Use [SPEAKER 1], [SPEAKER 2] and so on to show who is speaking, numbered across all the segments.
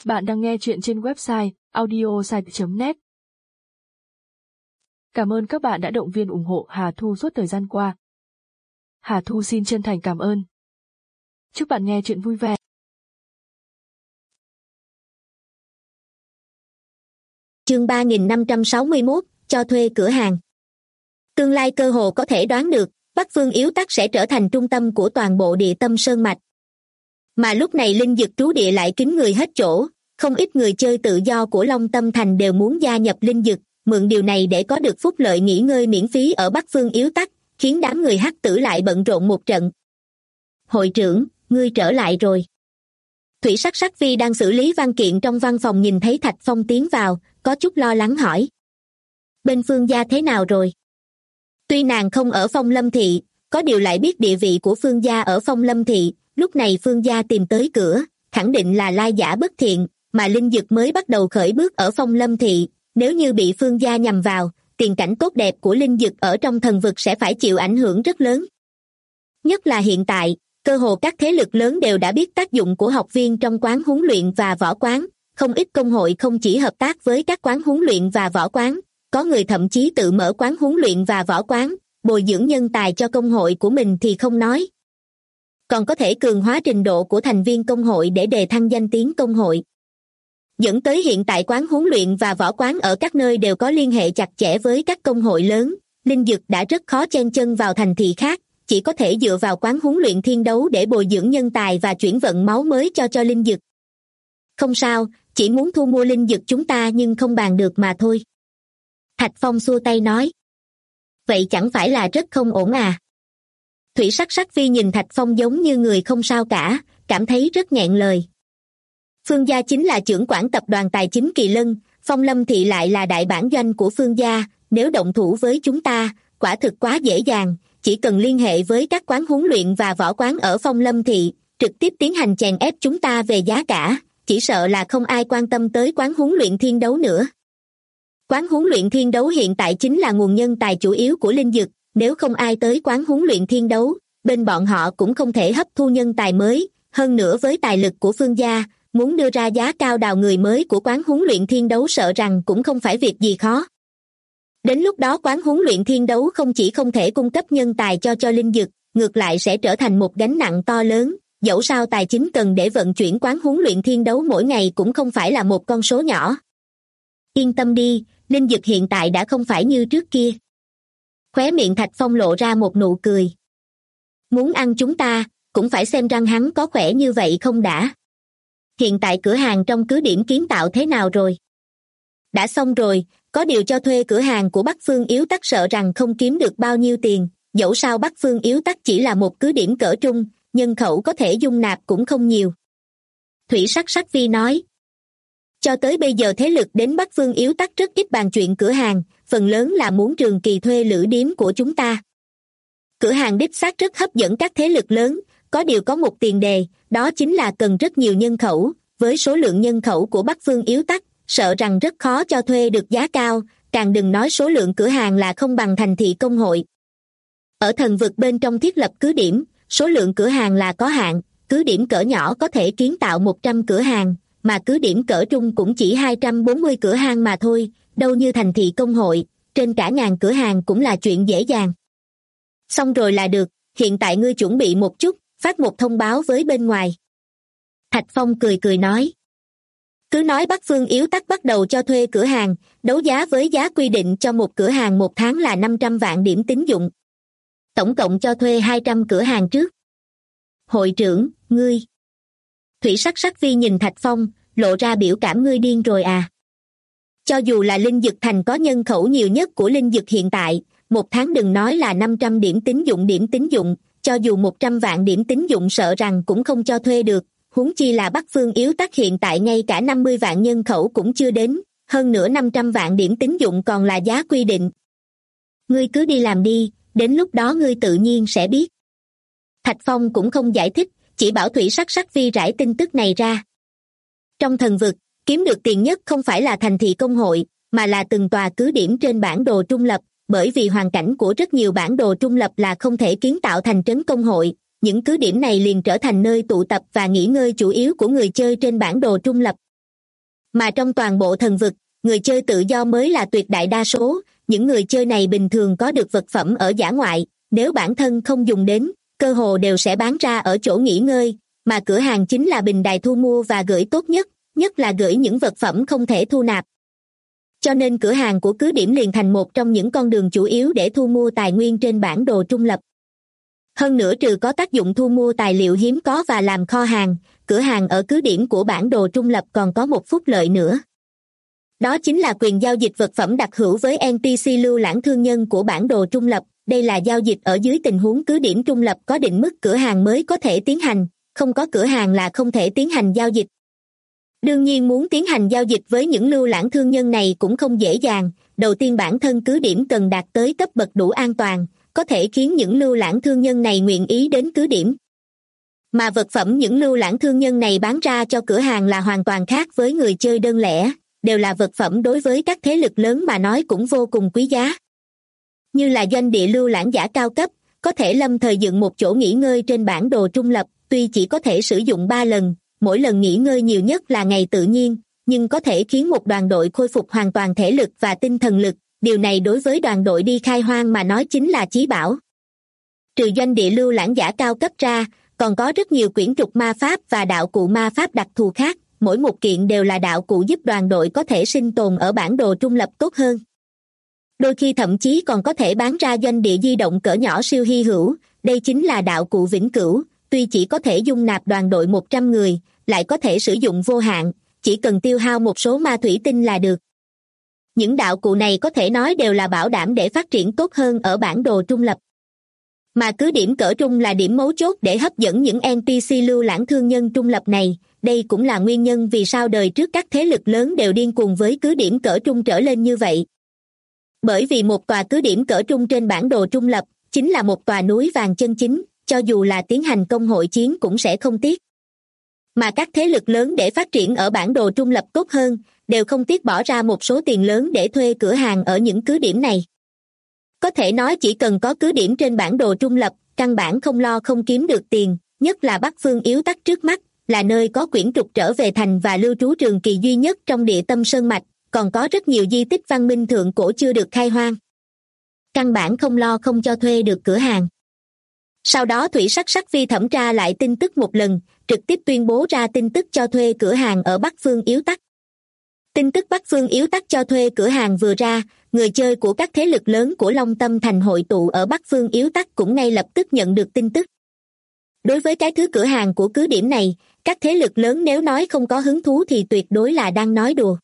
[SPEAKER 1] Bạn đang nghe chuyện trên website audiosite.net. Cảm ơn các bạn đã động viên ủng hộ Hà Thu suốt thời gian qua. Hà Thu xin chân thành cảm ơn. Chúc bạn nghe chuyện vui vẻ.
[SPEAKER 2] Chương 3561, cho thuê cửa hàng. Tương lai cơ hồ có thể đoán được, Bắc Phương Yếu Tắc sẽ trở thành trung tâm của toàn bộ địa tâm sơn mạch. Mà lúc này linh dực trú địa lại kín người hết chỗ, không ít người chơi tự do của Long Tâm Thành đều muốn gia nhập linh dực, mượn điều này để có được phúc lợi nghỉ ngơi miễn phí ở Bắc Phương Yếu Tắc, khiến đám người hắc tử lại bận rộn một trận. Hội trưởng, ngươi trở lại rồi. Thủy Sắc Sắc Vi đang xử lý văn kiện trong văn phòng nhìn thấy Thạch Phong tiến vào, có chút lo lắng hỏi. Bên Phương gia thế nào rồi? Tuy nàng không ở Phong Lâm Thị, có điều lại biết địa vị của Phương gia ở Phong Lâm Thị, lúc này Phương gia tìm tới cửa, khẳng định là lai giả bất thiện, mà linh dực mới bắt đầu khởi bước ở Phong Lâm Thị, nếu như bị Phương gia nhằm vào, tiền cảnh tốt đẹp của linh dực ở trong thần vực sẽ phải chịu ảnh hưởng rất lớn. Nhất là hiện tại, cơ hồ các thế lực lớn đều đã biết tác dụng của học viên trong quán huấn luyện và võ quán, không ít công hội không chỉ hợp tác với các quán huấn luyện và võ quán, có người thậm chí tự mở quán huấn luyện và võ quán, bồi dưỡng nhân tài cho công hội của mình thì không nói. Còn có thể cường hóa trình độ của thành viên công hội để đề thăng danh tiếng công hội. Dẫn tới hiện tại quán huấn luyện và võ quán ở các nơi đều có liên hệ chặt chẽ với các công hội lớn, linh dực đã rất khó chen chân vào thành thị khác, chỉ có thể dựa vào quán huấn luyện thiên đấu để bồi dưỡng nhân tài và chuyển vận máu mới cho linh dực. Không sao, chỉ muốn thu mua linh dực chúng ta nhưng không bàn được mà thôi. Thạch Phong xua tay nói. Vậy chẳng phải là rất không ổn à? Thủy Sắc Sắc Vi nhìn Thạch Phong giống như người không sao cả, cảm thấy rất nghẹn lời. Phương gia chính là trưởng quản tập đoàn tài chính Kỳ Lân, Phong Lâm Thị lại là đại bản doanh của Phương gia, nếu động thủ với chúng ta, quả thực quá dễ dàng, chỉ cần liên hệ với các quán huấn luyện và võ quán ở Phong Lâm Thị, trực tiếp tiến hành chèn ép chúng ta về giá cả, chỉ sợ là không ai quan tâm tới quán huấn luyện thiên đấu nữa. Quán huấn luyện thiên đấu hiện tại chính là nguồn nhân tài chủ yếu của linh dực, nếu không ai tới quán huấn luyện thiên đấu, bên bọn họ cũng không thể hấp thu nhân tài mới, hơn nữa với tài lực của Phương gia, muốn đưa ra giá cao đào người mới của quán huấn luyện thiên đấu sợ rằng cũng không phải việc gì khó. Đến lúc đó quán huấn luyện thiên đấu không chỉ không thể cung cấp nhân tài cho linh dực, ngược lại sẽ trở thành một gánh nặng to lớn, dẫu sao tài chính cần để vận chuyển quán huấn luyện thiên đấu mỗi ngày cũng không phải là một con số nhỏ. Yên tâm đi, linh dực hiện tại đã không phải như trước kia. Khóe miệng Thạch Phong lộ ra một nụ cười. Muốn ăn chúng ta, cũng phải xem răng hắn có khỏe như vậy không đã. Hiện tại cửa hàng trong cứ điểm kiến tạo thế nào rồi? Đã xong rồi, có điều cho thuê cửa hàng của Bắc Phương Yếu Tắc sợ rằng không kiếm được bao nhiêu tiền, dẫu sao Bắc Phương Yếu Tắc chỉ là một cứ điểm cỡ trung, nhân khẩu có thể dung nạp cũng không nhiều. Thủy Sắc Sắc Vi nói. Cho tới bây giờ thế lực đến Bắc Phương Yếu Tắc rất ít bàn chuyện cửa hàng, phần lớn là muốn trường kỳ thuê lữ điếm của chúng ta. Cửa hàng đích xác rất hấp dẫn các thế lực lớn, có điều có một tiền đề, đó chính là cần rất nhiều nhân khẩu, với số lượng nhân khẩu của Bắc Phương Yếu Tắc, sợ rằng rất khó cho thuê được giá cao, càng đừng nói số lượng cửa hàng là không bằng thành thị công hội. Ở thần vực bên trong thiết lập cứ điểm, số lượng cửa hàng là có hạn, cứ điểm cỡ nhỏ có thể kiến tạo 100 cửa hàng, mà cứ điểm cỡ trung cũng chỉ 240 cửa hàng mà thôi, đâu như thành thị công hội, trên cả ngàn cửa hàng cũng là chuyện dễ dàng. Xong rồi là được, hiện tại ngươi chuẩn bị một chút, phát một thông báo với bên ngoài. Thạch Phong cười cười nói. Cứ nói Bắc Phương Yếu Tắc bắt đầu cho thuê cửa hàng, đấu giá với giá quy định cho một cửa hàng một tháng là 500 vạn điểm tín dụng. Tổng cộng cho thuê 200 cửa hàng trước. Hội trưởng, ngươi. Thủy Sắc Sắc Vi nhìn Thạch Phong, lộ ra biểu cảm ngươi điên rồi à. Cho dù là linh dực thành có nhân khẩu nhiều nhất của linh dực hiện tại, một tháng đừng nói là 500 điểm tín dụng, cho dù 100 vạn điểm tín dụng sợ rằng cũng không cho thuê được, huống chi là Bắc Phương Yếu Tắc hiện tại ngay cả 50 vạn nhân khẩu cũng chưa đến, hơn nữa 500 vạn điểm tín dụng còn là giá quy định. Ngươi cứ đi làm đi, đến lúc đó ngươi tự nhiên sẽ biết. Thạch Phong cũng không giải thích, chỉ bảo Thủy Sắc Sắc Vi rải tin tức này ra. Trong thần vực, kiếm được tiền nhất không phải là thành thị công hội, mà là từng tòa cứ điểm trên bản đồ trung lập, bởi vì hoàn cảnh của rất nhiều bản đồ trung lập là không thể kiến tạo thành trấn công hội, những cứ điểm này liền trở thành nơi tụ tập và nghỉ ngơi chủ yếu của người chơi trên bản đồ trung lập. Mà trong toàn bộ thần vực, người chơi tự do mới là tuyệt đại đa số, những người chơi này bình thường có được vật phẩm ở dã ngoại, nếu bản thân không dùng đến, cơ hồ đều sẽ bán ra ở chỗ nghỉ ngơi, mà cửa hàng chính là bình đài thu mua và gửi tốt nhất, nhất là gửi những vật phẩm không thể thu nạp. Cho nên cửa hàng của cứ điểm liền thành một trong những con đường chủ yếu để thu mua tài nguyên trên bản đồ trung lập. Hơn nữa trừ có tác dụng thu mua tài liệu hiếm có và làm kho hàng, cửa hàng ở cứ điểm của bản đồ trung lập còn có một phúc lợi nữa. Đó chính là quyền giao dịch vật phẩm đặc hữu với NPC lưu lãng thương nhân của bản đồ trung lập. Đây là giao dịch ở dưới tình huống cứ điểm trung lập có định mức cửa hàng mới có thể tiến hành, không có cửa hàng là không thể tiến hành giao dịch. Đương nhiên muốn tiến hành giao dịch với những lưu lãng thương nhân này cũng không dễ dàng, đầu tiên bản thân cứ điểm cần đạt tới cấp bậc đủ an toàn, có thể khiến những lưu lãng thương nhân này nguyện ý đến cứ điểm. Mà vật phẩm những lưu lãng thương nhân này bán ra cho cửa hàng là hoàn toàn khác với người chơi đơn lẻ, đều là vật phẩm đối với các thế lực lớn mà nói cũng vô cùng quý giá. Như là doanh địa lưu lãng giả cao cấp, có thể lâm thời dựng một chỗ nghỉ ngơi trên bản đồ trung lập, tuy chỉ có thể sử dụng 3 lần, mỗi lần nghỉ ngơi nhiều nhất là ngày tự nhiên, nhưng có thể khiến một đoàn đội khôi phục hoàn toàn thể lực và tinh thần lực, điều này đối với đoàn đội đi khai hoang mà nói chính là chí bảo. Trừ doanh địa lưu lãng giả cao cấp ra, còn có rất nhiều quyển trục ma pháp và đạo cụ ma pháp đặc thù khác, mỗi một kiện đều là đạo cụ giúp đoàn đội có thể sinh tồn ở bản đồ trung lập tốt hơn. Đôi khi thậm chí còn có thể bán ra doanh địa di động cỡ nhỏ siêu hy hữu, đây chính là đạo cụ vĩnh cửu, tuy chỉ có thể dung nạp đoàn đội 100 người, lại có thể sử dụng vô hạn, chỉ cần tiêu hao một số ma thủy tinh là được. Những đạo cụ này có thể nói đều là bảo đảm để phát triển tốt hơn ở bản đồ trung lập. Mà cứ điểm cỡ trung là điểm mấu chốt để hấp dẫn những NPC lưu lãng thương nhân trung lập này, đây cũng là nguyên nhân vì sao đời trước các thế lực lớn đều điên cuồng với cứ điểm cỡ trung trở lên như vậy. Bởi vì một tòa cứ điểm cỡ trung trên bản đồ trung lập, chính là một tòa núi vàng chân chính, cho dù là tiến hành công hội chiến cũng sẽ không tiếc. Mà các thế lực lớn để phát triển ở bản đồ trung lập tốt hơn, đều không tiếc bỏ ra một số tiền lớn để thuê cửa hàng ở những cứ điểm này. Có thể nói chỉ cần có cứ điểm trên bản đồ trung lập, căn bản không lo không kiếm được tiền, nhất là Bắc Phương Yếu Tắc trước mắt, là nơi có quyển trục trở về thành và lưu trú trường kỳ duy nhất trong địa tâm sơn mạch, còn có rất nhiều di tích văn minh thượng cổ chưa được khai hoang. Căn bản không lo không cho thuê được cửa hàng. Sau đó Thủy Sắc Sắc Vi thẩm tra lại tin tức một lần, trực tiếp tuyên bố ra tin tức cho thuê cửa hàng ở Bắc Phương Yếu Tắc. Tin tức Bắc Phương Yếu Tắc cho thuê cửa hàng vừa ra, người chơi của các thế lực lớn của Long Tâm Thành hội tụ ở Bắc Phương Yếu Tắc cũng ngay lập tức nhận được tin tức. Đối với cái thứ cửa hàng của cứ điểm này, các thế lực lớn nếu nói không có hứng thú thì tuyệt đối là đang nói đùa.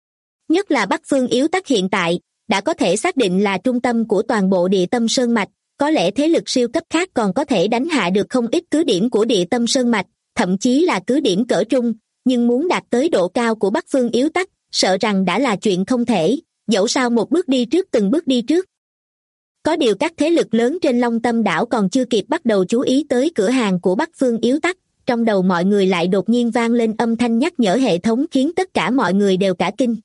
[SPEAKER 2] Nhất là Bắc Phương Yếu Tắc hiện tại, đã có thể xác định là trung tâm của toàn bộ địa tâm sơn mạch, có lẽ thế lực siêu cấp khác còn có thể đánh hạ được không ít cứ điểm của địa tâm sơn mạch, thậm chí là cứ điểm cỡ trung, nhưng muốn đạt tới độ cao của Bắc Phương Yếu Tắc, sợ rằng đã là chuyện không thể, dẫu sao một bước đi trước từng bước đi trước. Có điều các thế lực lớn trên Long Tâm đảo còn chưa kịp bắt đầu chú ý tới cửa hàng của Bắc Phương Yếu Tắc, trong đầu mọi người lại đột nhiên vang lên âm thanh nhắc nhở hệ thống khiến tất cả mọi người đều cả kinh.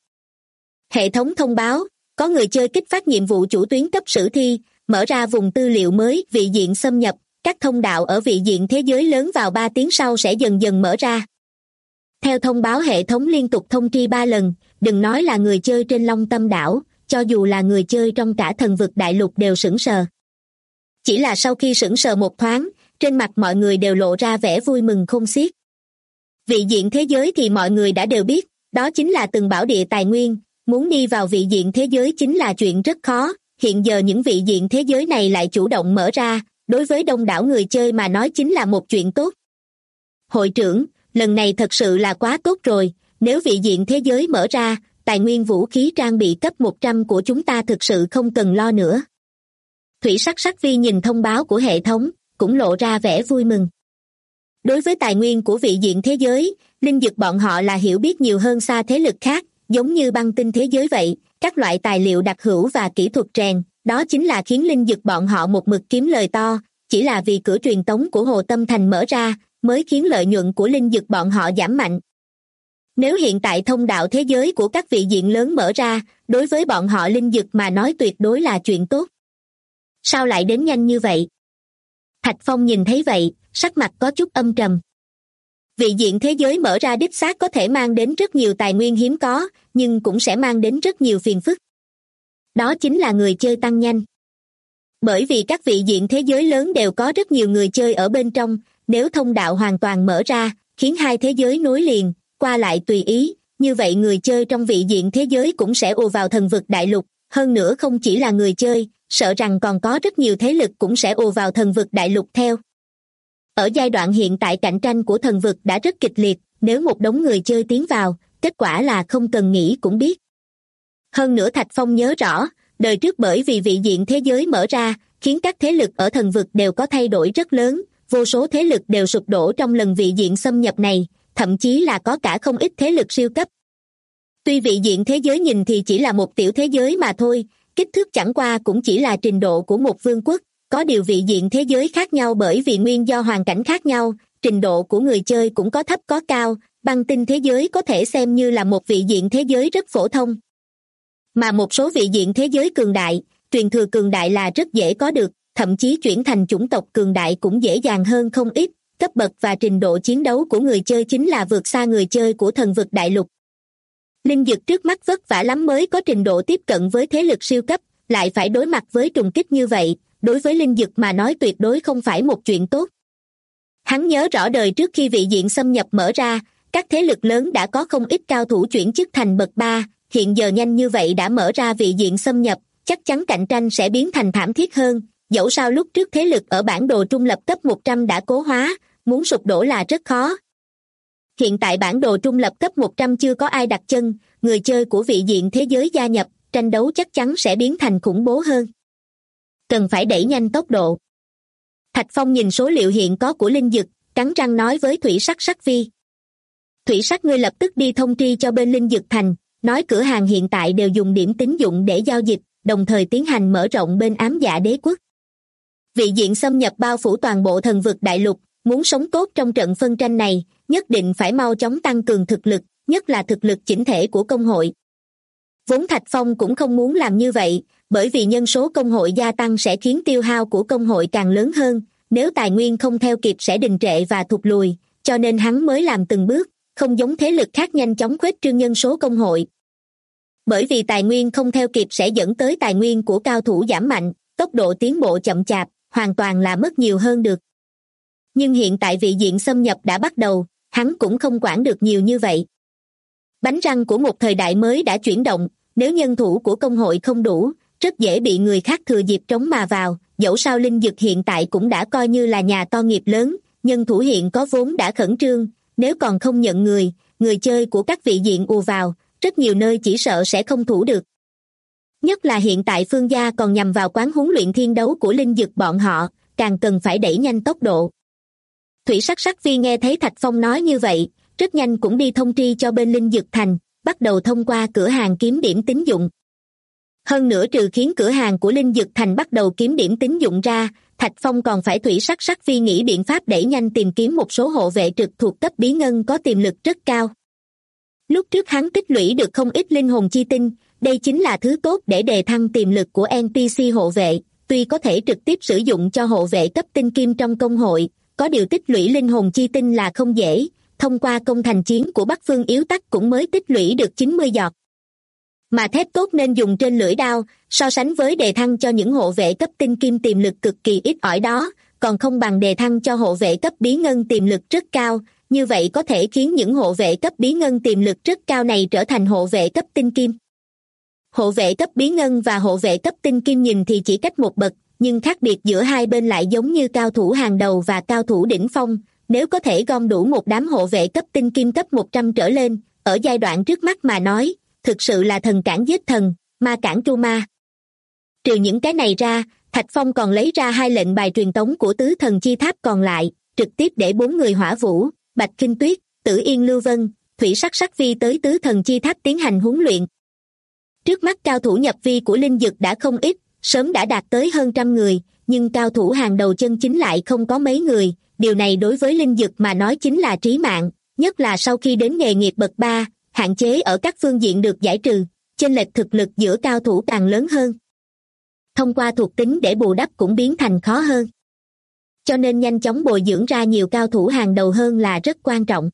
[SPEAKER 2] Hệ thống thông báo, có người chơi kích phát nhiệm vụ chủ tuyến cấp sử thi, mở ra vùng tư liệu mới, vị diện xâm nhập, các thông đạo ở vị diện thế giới lớn vào 3 tiếng sau sẽ dần dần mở ra. Theo thông báo hệ thống liên tục thông tri 3 lần, đừng nói là người chơi trên Long Tâm đảo, cho dù là người chơi trong cả thần vực đại lục đều sững sờ. Chỉ là sau khi sững sờ một thoáng, trên mặt mọi người đều lộ ra vẻ vui mừng khôn xiết. Vị diện thế giới thì mọi người đã đều biết, đó chính là từng bảo địa tài nguyên, muốn đi vào vị diện thế giới chính là chuyện rất khó, hiện giờ những vị diện thế giới này lại chủ động mở ra, đối với đông đảo người chơi mà nói chính là một chuyện tốt. Hội trưởng, lần này thật sự là quá tốt rồi, nếu vị diện thế giới mở ra, tài nguyên vũ khí trang bị cấp 100 của chúng ta thực sự không cần lo nữa. Thủy Sắc Sắc Vi nhìn thông báo của hệ thống, cũng lộ ra vẻ vui mừng. Đối với tài nguyên của vị diện thế giới, linh dực bọn họ là hiểu biết nhiều hơn xa thế lực khác, giống như băng tinh thế giới vậy, các loại tài liệu đặc hữu và kỹ thuật rèn, đó chính là khiến linh dực bọn họ một mực kiếm lời to, chỉ là vì cửa truyền tống của Hồ Tâm Thành mở ra, mới khiến lợi nhuận của linh dực bọn họ giảm mạnh. Nếu hiện tại thông đạo thế giới của các vị diện lớn mở ra, đối với bọn họ linh dực mà nói tuyệt đối là chuyện tốt. Sao lại đến nhanh như vậy? Thạch Phong nhìn thấy vậy, sắc mặt có chút âm trầm. Vị diện thế giới mở ra đích xác có thể mang đến rất nhiều tài nguyên hiếm có, nhưng cũng sẽ mang đến rất nhiều phiền phức. Đó chính là người chơi tăng nhanh. Bởi vì các vị diện thế giới lớn đều có rất nhiều người chơi ở bên trong, nếu thông đạo hoàn toàn mở ra, khiến hai thế giới nối liền, qua lại tùy ý, như vậy người chơi trong vị diện thế giới cũng sẽ ùa vào thần vực đại lục, hơn nữa không chỉ là người chơi, sợ rằng còn có rất nhiều thế lực cũng sẽ ùa vào thần vực đại lục theo. Ở giai đoạn hiện tại cạnh tranh của thần vực đã rất kịch liệt, nếu một đống người chơi tiến vào, kết quả là không cần nghĩ cũng biết. Hơn nữa Thạch Phong nhớ rõ, đời trước bởi vì vị diện thế giới mở ra, khiến các thế lực ở thần vực đều có thay đổi rất lớn, vô số thế lực đều sụp đổ trong lần vị diện xâm nhập này, thậm chí là có cả không ít thế lực siêu cấp. Tuy vị diện thế giới nhìn thì chỉ là một tiểu thế giới mà thôi, kích thước chẳng qua cũng chỉ là trình độ của một vương quốc, có điều vị diện thế giới khác nhau bởi vì nguyên do hoàn cảnh khác nhau, trình độ của người chơi cũng có thấp có cao, băng tinh thế giới có thể xem như là một vị diện thế giới rất phổ thông. Mà một số vị diện thế giới cường đại, truyền thừa cường đại là rất dễ có được, thậm chí chuyển thành chủng tộc cường đại cũng dễ dàng hơn không ít, cấp bậc và trình độ chiến đấu của người chơi chính là vượt xa người chơi của thần vực đại lục. Linh Dực trước mắt vất vả lắm mới có trình độ tiếp cận với thế lực siêu cấp, lại phải đối mặt với trùng kích như vậy, đối với Linh Dực mà nói tuyệt đối không phải một chuyện tốt. Hắn nhớ rõ đời trước khi vị diện xâm nhập mở ra, các thế lực lớn đã có không ít cao thủ chuyển chức thành bậc 3, hiện giờ nhanh như vậy đã mở ra vị diện xâm nhập, chắc chắn cạnh tranh sẽ biến thành thảm thiết hơn, dẫu sao lúc trước thế lực ở bản đồ trung lập cấp 100 đã cố hóa, muốn sụp đổ là rất khó. Hiện tại bản đồ trung lập cấp 100 chưa có ai đặt chân, người chơi của vị diện thế giới gia nhập, tranh đấu chắc chắn sẽ biến thành khủng bố hơn. Cần phải đẩy nhanh tốc độ. Thạch Phong nhìn số liệu hiện có của Linh Dực, cắn răng nói với Thủy Sắc Vi. Thủy Sắc ngươi lập tức đi thông tri cho bên Linh Dực Thành, nói cửa hàng hiện tại đều dùng điểm tín dụng để giao dịch, đồng thời tiến hành mở rộng bên Ám Dạ Đế Quốc. Vị diện xâm nhập bao phủ toàn bộ thần vực đại lục, muốn sống tốt trong trận phân tranh này, nhất định phải mau chóng tăng cường thực lực, nhất là thực lực chỉnh thể của công hội. Vốn Thạch Phong cũng không muốn làm như vậy, bởi vì nhân số công hội gia tăng sẽ khiến tiêu hao của công hội càng lớn hơn, nếu tài nguyên không theo kịp sẽ đình trệ và thụt lùi, cho nên hắn mới làm từng bước, không giống thế lực khác nhanh chóng khuếch trương nhân số công hội. Bởi vì tài nguyên không theo kịp sẽ dẫn tới tài nguyên của cao thủ giảm mạnh, tốc độ tiến bộ chậm chạp, hoàn toàn là mất nhiều hơn được. Nhưng hiện tại vị diện xâm nhập đã bắt đầu, hắn cũng không quản được nhiều như vậy. Bánh răng của một thời đại mới đã chuyển động, nếu nhân thủ của công hội không đủ, rất dễ bị người khác thừa dịp trống mà vào, dẫu sao Linh Dực hiện tại cũng đã coi như là nhà to nghiệp lớn, nhân thủ hiện có vốn đã khẩn trương, nếu còn không nhận người chơi của các vị diện ùa vào, rất nhiều nơi chỉ sợ sẽ không thủ được. Nhất là hiện tại Phương gia còn nhằm vào quán huấn luyện thiên đấu của Linh Dực bọn họ, càng cần phải đẩy nhanh tốc độ. Thủy Sắc Vi nghe thấy Thạch Phong nói như vậy, rất nhanh cũng đi thông tri cho bên Linh Dực Thành, bắt đầu thông qua cửa hàng kiếm điểm tín dụng. Hơn nữa trừ khiến cửa hàng của Linh Dực Thành bắt đầu kiếm điểm tín dụng ra, Thạch Phong còn phải Thủy Sắc Vi nghĩ biện pháp đẩy nhanh tìm kiếm một số hộ vệ trực thuộc cấp bí ngân có tiềm lực rất cao. Lúc trước hắn tích lũy được không ít linh hồn chi tinh, đây chính là thứ tốt để đề thăng tiềm lực của NPC hộ vệ, tuy có thể trực tiếp sử dụng cho hộ vệ cấp tinh kim trong công hội, có điều tích lũy linh hồn chi tinh là không dễ, thông qua công thành chiến của Bắc Phương Yếu Tắc cũng mới tích lũy được 90 giọt. Mà thép tốt nên dùng trên lưỡi đao, so sánh với đề thăng cho những hộ vệ cấp tinh kim tiềm lực cực kỳ ít ỏi đó, còn không bằng đề thăng cho hộ vệ cấp bí ngân tiềm lực rất cao, như vậy có thể khiến những hộ vệ cấp bí ngân tiềm lực rất cao này trở thành hộ vệ cấp tinh kim. Hộ vệ cấp bí ngân và hộ vệ cấp tinh kim nhìn thì chỉ cách một bậc, nhưng khác biệt giữa hai bên lại giống như cao thủ hàng đầu và cao thủ đỉnh phong, nếu có thể gom đủ một đám hộ vệ cấp tinh kim cấp 100 trở lên, ở giai đoạn trước mắt mà nói, thực sự là thần cản giết thần, ma cản tru ma. Trừ những cái này ra, Thạch Phong còn lấy ra 2 lệnh bài truyền tống của tứ thần chi tháp còn lại, trực tiếp để 4 người Hỏa Vũ, Bạch Kinh Tuyết, Tử Yên Lưu Vân, Thủy Sắc Vi tới tứ thần chi tháp tiến hành huấn luyện. Trước mắt cao thủ nhập vi của Linh Dực đã không ít, sớm đã đạt tới hơn 100 người, nhưng cao thủ hàng đầu chân chính lại không có mấy người, điều này đối với Linh Dực mà nói chính là trí mạng, nhất là sau khi đến nghề nghiệp bậc 3, hạn chế ở các phương diện được giải trừ, chênh lệch thực lực giữa cao thủ càng lớn hơn. Thông qua thuộc tính để bù đắp cũng biến thành khó hơn. cho nên nhanh chóng bồi dưỡng ra nhiều cao thủ hàng đầu hơn là rất quan trọng.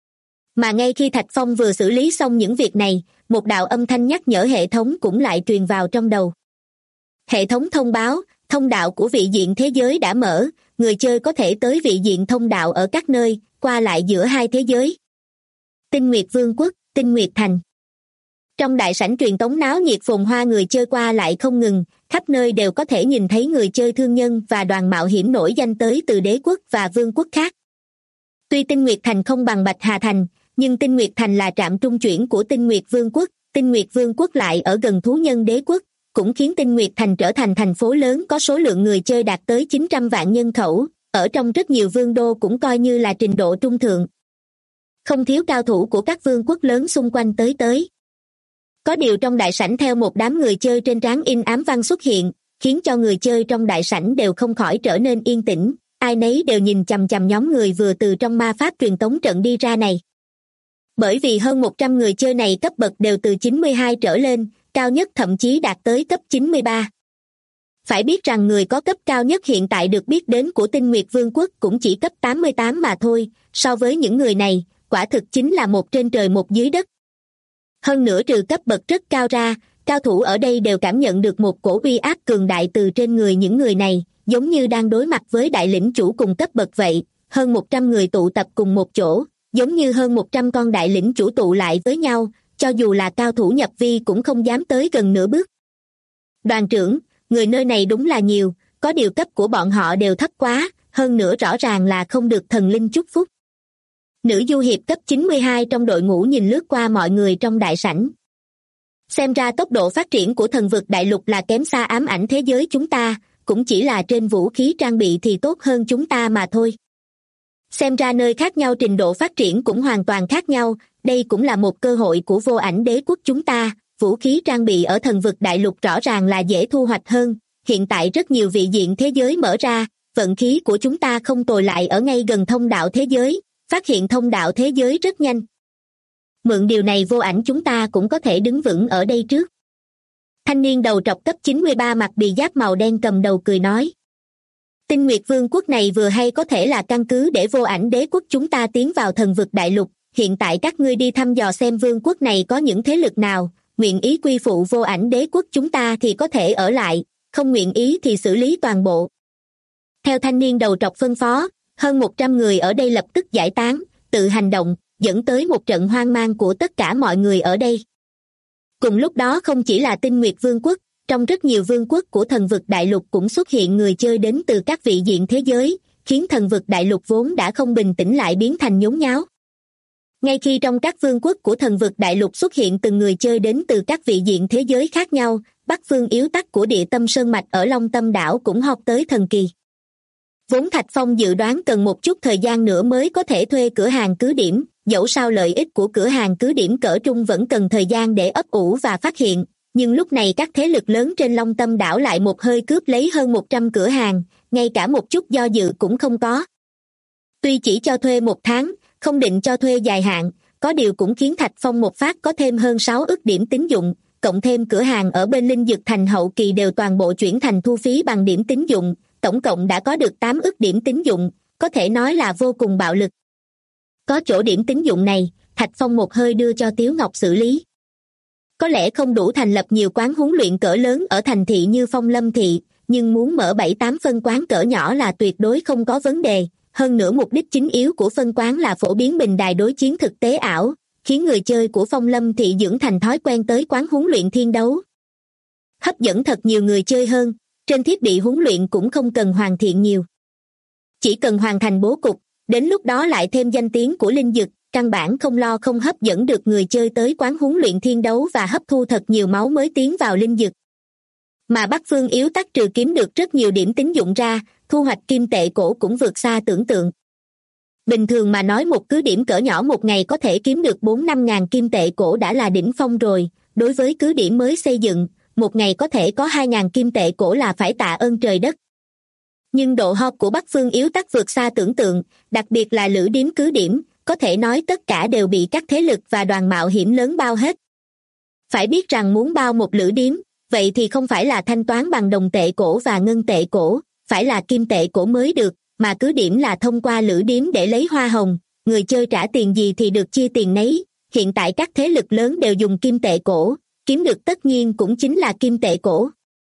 [SPEAKER 2] Mà ngay khi Thạch Phong vừa xử lý xong những việc này, một đạo âm thanh nhắc nhở hệ thống cũng lại truyền vào trong đầu. Hệ thống thông báo, thông đạo của vị diện thế giới đã mở, người chơi có thể tới vị diện thông đạo ở các nơi, qua lại giữa hai thế giới. Tinh Nguyệt Vương quốc, Tinh Nguyệt Thành. Trong đại sảnh truyền tống náo nhiệt phồn hoa, người chơi qua lại không ngừng, khắp nơi đều có thể nhìn thấy người chơi thương nhân và đoàn mạo hiểm nổi danh tới từ đế quốc và vương quốc khác. Tuy Tinh Nguyệt Thành không bằng Bạch Hà Thành, nhưng Tinh Nguyệt Thành là trạm trung chuyển của Tinh Nguyệt Vương quốc. Tinh Nguyệt Vương quốc lại ở gần thú nhân đế quốc, cũng khiến Tinh Nguyệt Thành trở thành thành phố lớn có số lượng người chơi đạt tới 900 vạn nhân khẩu, ở trong rất nhiều vương đô cũng coi như là trình độ trung thượng. Không thiếu cao thủ của các vương quốc lớn xung quanh tới. Có điều trong đại sảnh theo một đám người chơi trên trán in ám văn xuất hiện, khiến cho người chơi trong đại sảnh đều không khỏi trở nên yên tĩnh, ai nấy đều nhìn chằm chằm nhóm người vừa từ trong ma pháp truyền tống trận đi ra này. Bởi vì hơn 100 người chơi này cấp bậc đều từ 92 trở lên, cao nhất thậm chí đạt tới cấp 93. Phải biết rằng người có cấp cao nhất hiện tại được biết đến của Tinh Nguyệt Vương quốc cũng chỉ cấp 88 mà thôi, so với những người này, quả thực chính là một trên trời một dưới đất. Hơn nữa trừ cấp bậc rất cao ra, cao thủ ở đây đều cảm nhận được một cổ uy áp cường đại từ trên người những người này, giống như đang đối mặt với đại lĩnh chủ cùng cấp bậc vậy. Hơn 100 người tụ tập cùng một chỗ, giống như hơn 100 con đại lĩnh chủ tụ lại với nhau, cho dù là cao thủ nhập vi cũng không dám tới gần nửa bước. Đoàn trưởng, người nơi này đúng là nhiều, có điều cấp của bọn họ đều thấp quá, hơn nữa rõ ràng là không được thần linh chúc phúc. Nữ du hiệp cấp 92 trong đội ngũ nhìn lướt qua mọi người trong đại sảnh. Xem ra tốc độ phát triển của thần vực đại lục là kém xa ám ảnh thế giới chúng ta, cũng chỉ là trên vũ khí trang bị thì tốt hơn chúng ta mà thôi. Xem ra nơi khác nhau trình độ phát triển cũng hoàn toàn khác nhau, đây cũng là một cơ hội của vô ảnh đế quốc chúng ta. Vũ khí trang bị ở thần vực đại lục rõ ràng là dễ thu hoạch hơn, hiện tại rất nhiều vị diện thế giới mở ra, vận khí của chúng ta không tồi lại ở ngay gần thông đạo thế giới, phát hiện thông đạo thế giới rất nhanh. Mượn điều này vô ảnh chúng ta cũng có thể đứng vững ở đây trước. Thanh niên đầu trọc cấp 93 mặc bì giáp màu đen cầm đầu cười nói. Tinh Nguyệt Vương quốc này vừa hay có thể là căn cứ để vô ảnh đế quốc chúng ta tiến vào thần vực đại lục, hiện tại các ngươi đi thăm dò xem vương quốc này có những thế lực nào, nguyện ý quy phụ vô ảnh đế quốc chúng ta thì có thể ở lại, không nguyện ý thì xử lý toàn bộ. Theo thanh niên đầu trọc phân phó, hơn 100 người ở đây lập tức giải tán, tự hành động, dẫn tới một trận hoang mang của tất cả mọi người ở đây. Cùng lúc đó không chỉ là Tinh Nguyệt Vương quốc, trong rất nhiều vương quốc của thần vực đại lục cũng xuất hiện người chơi đến từ các vị diện thế giới, khiến thần vực đại lục vốn đã không bình tĩnh lại biến thành nhốn nháo. Ngay khi trong các vương quốc của thần vực đại lục xuất hiện từng người chơi đến từ các vị diện thế giới khác nhau, Bắc Phương Yếu Tắc của Địa Tâm Sơn Mạch ở Long Tâm đảo cũng học tới thần kỳ. Vốn Thạch Phong dự đoán cần một chút thời gian nữa mới có thể thuê cửa hàng cứ điểm, dẫu sao lợi ích của cửa hàng cứ điểm cỡ trung vẫn cần thời gian để ấp ủ và phát hiện, nhưng lúc này các thế lực lớn trên Long Tâm đảo lại một hơi cướp lấy hơn 100 cửa hàng, ngay cả một chút do dự cũng không có. Tuy chỉ cho thuê 1 tháng, không định cho thuê dài hạn, có điều cũng khiến Thạch Phong một phát có thêm hơn 6 ức điểm tín dụng, cộng thêm cửa hàng ở bên Linh Dực Thành hậu kỳ đều toàn bộ chuyển thành thu phí bằng điểm tín dụng, tổng cộng đã có được 8 ức điểm tín dụng, có thể nói là vô cùng bạo lực. Có chỗ điểm tín dụng này, Thạch Phong một hơi đưa cho Tiếu Ngọc xử lý. Có lẽ không đủ thành lập nhiều quán huấn luyện cỡ lớn ở thành thị như Phong Lâm thị, nhưng muốn mở 7-8 phân quán cỡ nhỏ là tuyệt đối không có vấn đề. Hơn nữa mục đích chính yếu của phân quán là phổ biến bình đài đối chiến thực tế ảo, khiến người chơi của Phong Lâm thị dưỡng thành thói quen tới quán huấn luyện thiên đấu. Hấp dẫn thật nhiều người chơi hơn, trên thiết bị huấn luyện cũng không cần hoàn thiện nhiều. Chỉ cần hoàn thành bố cục, đến lúc đó lại thêm danh tiếng của Linh Dực, căn bản không lo không hấp dẫn được người chơi tới quán huấn luyện thiên đấu và hấp thu thật nhiều máu mới tiến vào Linh Dực. Mà Bắc Phương Yếu Tắc trừ kiếm được rất nhiều điểm tín dụng ra, thu hoạch kim tệ cổ cũng vượt xa tưởng tượng. Bình thường mà nói một cứ điểm cỡ nhỏ một ngày có thể kiếm được 4-5 ngàn kim tệ cổ đã là đỉnh phong rồi, đối với cứ điểm mới xây dựng, một ngày có thể có 2 ngàn kim tệ cổ là phải tạ ơn trời đất. Nhưng độ hot của Bắc Phương Yếu Tắc vượt xa tưởng tượng, đặc biệt là lữ điếm cứ điểm, có thể nói tất cả đều bị các thế lực và đoàn mạo hiểm lớn bao hết. Phải biết rằng muốn bao một lữ điếm, vậy thì không phải là thanh toán bằng đồng tệ cổ và ngân tệ cổ, phải là kim tệ cổ mới được, mà cứ điểm là thông qua lữ điếm để lấy hoa hồng, người chơi trả tiền gì thì được chia tiền nấy. Hiện tại các thế lực lớn đều dùng kim tệ cổ, kiếm được tất nhiên cũng chính là kim tệ cổ.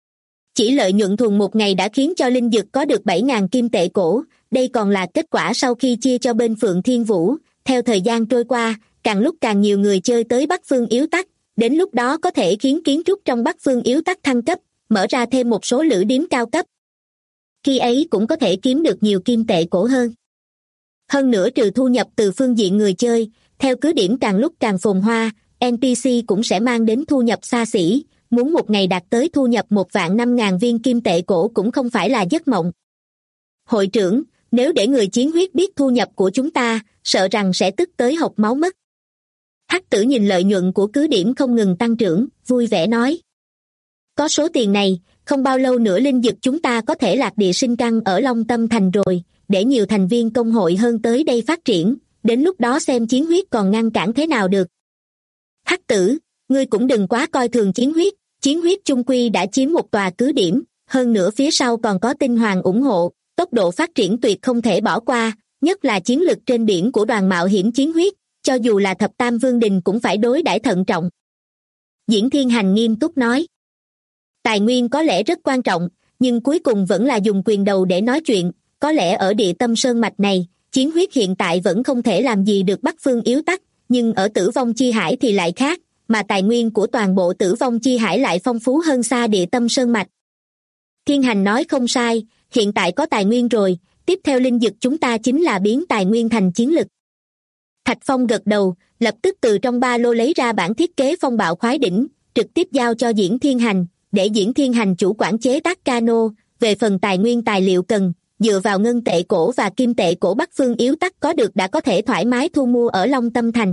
[SPEAKER 2] Chỉ lợi nhuận thuần một ngày đã khiến cho Linh Dực có được 7.000 kim tệ cổ, đây còn là kết quả sau khi chia cho bên Phượng Thiên Vũ. Theo thời gian trôi qua, càng lúc càng nhiều người chơi tới Bắc Phương Yếu Tắc, đến lúc đó có thể khiến kiến trúc trong Bắc Phương Yếu Tắc thăng cấp, mở ra thêm một số lữ điếm cao cấp. Khi ấy cũng có thể kiếm được nhiều kim tệ cổ hơn. Hơn nữa trừ thu nhập từ phương diện người chơi, theo cứ điểm càng lúc càng phồn hoa, NPC cũng sẽ mang đến thu nhập xa xỉ, muốn một ngày đạt tới thu nhập 1.500.000 viên kim tệ cổ cũng không phải là giấc mộng. Hội trưởng, nếu để người chiến huyết biết thu nhập của chúng ta, sợ rằng sẽ tức tới hộc máu mất. Hắc Tử nhìn lợi nhuận của cứ điểm không ngừng tăng trưởng, vui vẻ nói. Có số tiền này, không bao lâu nữa Linh Dực chúng ta có thể lạc địa sinh căn ở Long Tâm Thành rồi, để nhiều thành viên công hội hơn tới đây phát triển, đến lúc đó xem chiến huyết còn ngăn cản thế nào được. Hắc Tử, ngươi cũng đừng quá coi thường chiến huyết chung quy đã chiếm một tòa cứ điểm, hơn nữa phía sau còn có tinh hoàng ủng hộ, tốc độ phát triển tuyệt không thể bỏ qua, nhất là chiến lực trên biển của đoàn mạo hiểm chiến huyết, cho dù là thập tam vương đình cũng phải đối đãi thận trọng. Diễn Thiên Hành nghiêm túc nói. Tài nguyên có lẽ rất quan trọng, nhưng cuối cùng vẫn là dùng quyền đầu để nói chuyện, có lẽ ở địa tâm sơn mạch này, chiến huyết hiện tại vẫn không thể làm gì được Bắc Phương Yếu Tắc, nhưng ở Tử Vong Chi Hải thì lại khác, mà tài nguyên của toàn bộ Tử Vong Chi Hải lại phong phú hơn xa địa tâm sơn mạch. Thiên Hành nói không sai, hiện tại có tài nguyên rồi, tiếp theo Linh Dực chúng ta chính là biến tài nguyên thành chiến lực. Thạch Phong gật đầu, lập tức từ trong ba lô lấy ra bản thiết kế phong bạo khoái đỉnh, trực tiếp giao cho Diễn Thiên Hành, để Diễn Thiên Hành chủ quản chế tác cano, về phần tài nguyên tài liệu cần, dựa vào ngân tệ cổ và kim tệ cổ Bắc Phương Yếu Tắc có được đã có thể thoải mái thu mua ở Long Tâm Thành.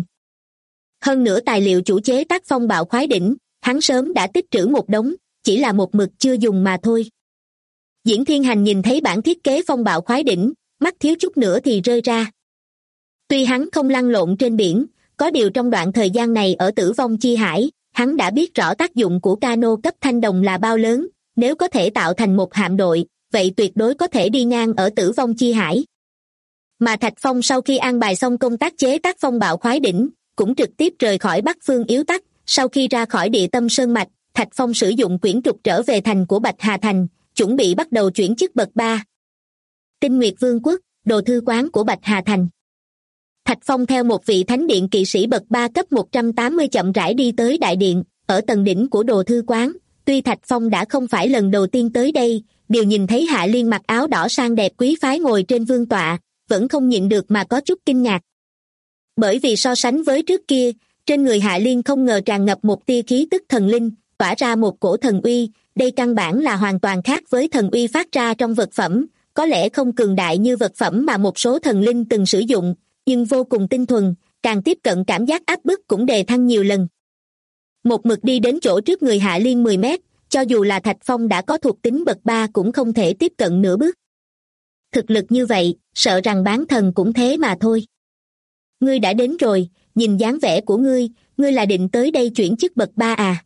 [SPEAKER 2] Hơn nữa tài liệu chủ chế tác phong bạo khoái đỉnh, hắn sớm đã tích trữ một đống, chỉ là một mực chưa dùng mà thôi. Diễn Thiên Hành nhìn thấy bản thiết kế phong bạo khoái đỉnh, mắt thiếu chút nữa thì rơi ra. Tuy hắn không lăn lộn trên biển, có điều trong đoạn thời gian này ở Tử Vong Chi Hải, hắn đã biết rõ tác dụng của cano cấp thanh đồng là bao lớn, nếu có thể tạo thành một hạm đội, vậy tuyệt đối có thể đi ngang ở Tử Vong Chi Hải. Mà Thạch Phong sau khi an bài xong công tác chế tác phong bạo khoái đỉnh, cũng trực tiếp rời khỏi Bắc Phương Yếu Tắc, sau khi ra khỏi địa tâm sơn mạch, Thạch Phong sử dụng quyển trục trở về thành của Bạch Hà Thành, chuẩn bị bắt đầu chuyển chức bậc 3. Tinh Nguyệt Vương quốc, đồ thư quán của Bạch Hà Thành. Thạch Phong theo một vị thánh điện kỵ sĩ bậc 3 cấp 180 chậm rãi đi tới đại điện, ở tầng đỉnh của đồ thư quán. Tuy Thạch Phong đã không phải lần đầu tiên tới đây, đều nhìn thấy Hạ Liên mặc áo đỏ sang đẹp quý phái ngồi trên vương tọa, vẫn không nhịn được mà có chút kinh ngạc. Bởi vì so sánh với trước kia, trên người Hạ Liên không ngờ tràn ngập một tia khí tức thần linh, tỏa ra một cổ thần uy, đây căn bản là hoàn toàn khác với thần uy phát ra trong vật phẩm, có lẽ không cường đại như vật phẩm mà một số thần linh từng sử dụng, nhưng vô cùng tinh thuần, càng tiếp cận cảm giác áp bức cũng đề thăng nhiều lần. Một mực đi đến chỗ trước người Hạ Liên 10 mét, cho dù là Thạch Phong đã có thuộc tính bậc 3 cũng không thể tiếp cận nửa bước. Thực lực như vậy, sợ rằng bán thần cũng thế mà thôi. Ngươi đã đến rồi, nhìn dáng vẻ của ngươi là định tới đây chuyển chức bậc 3 à?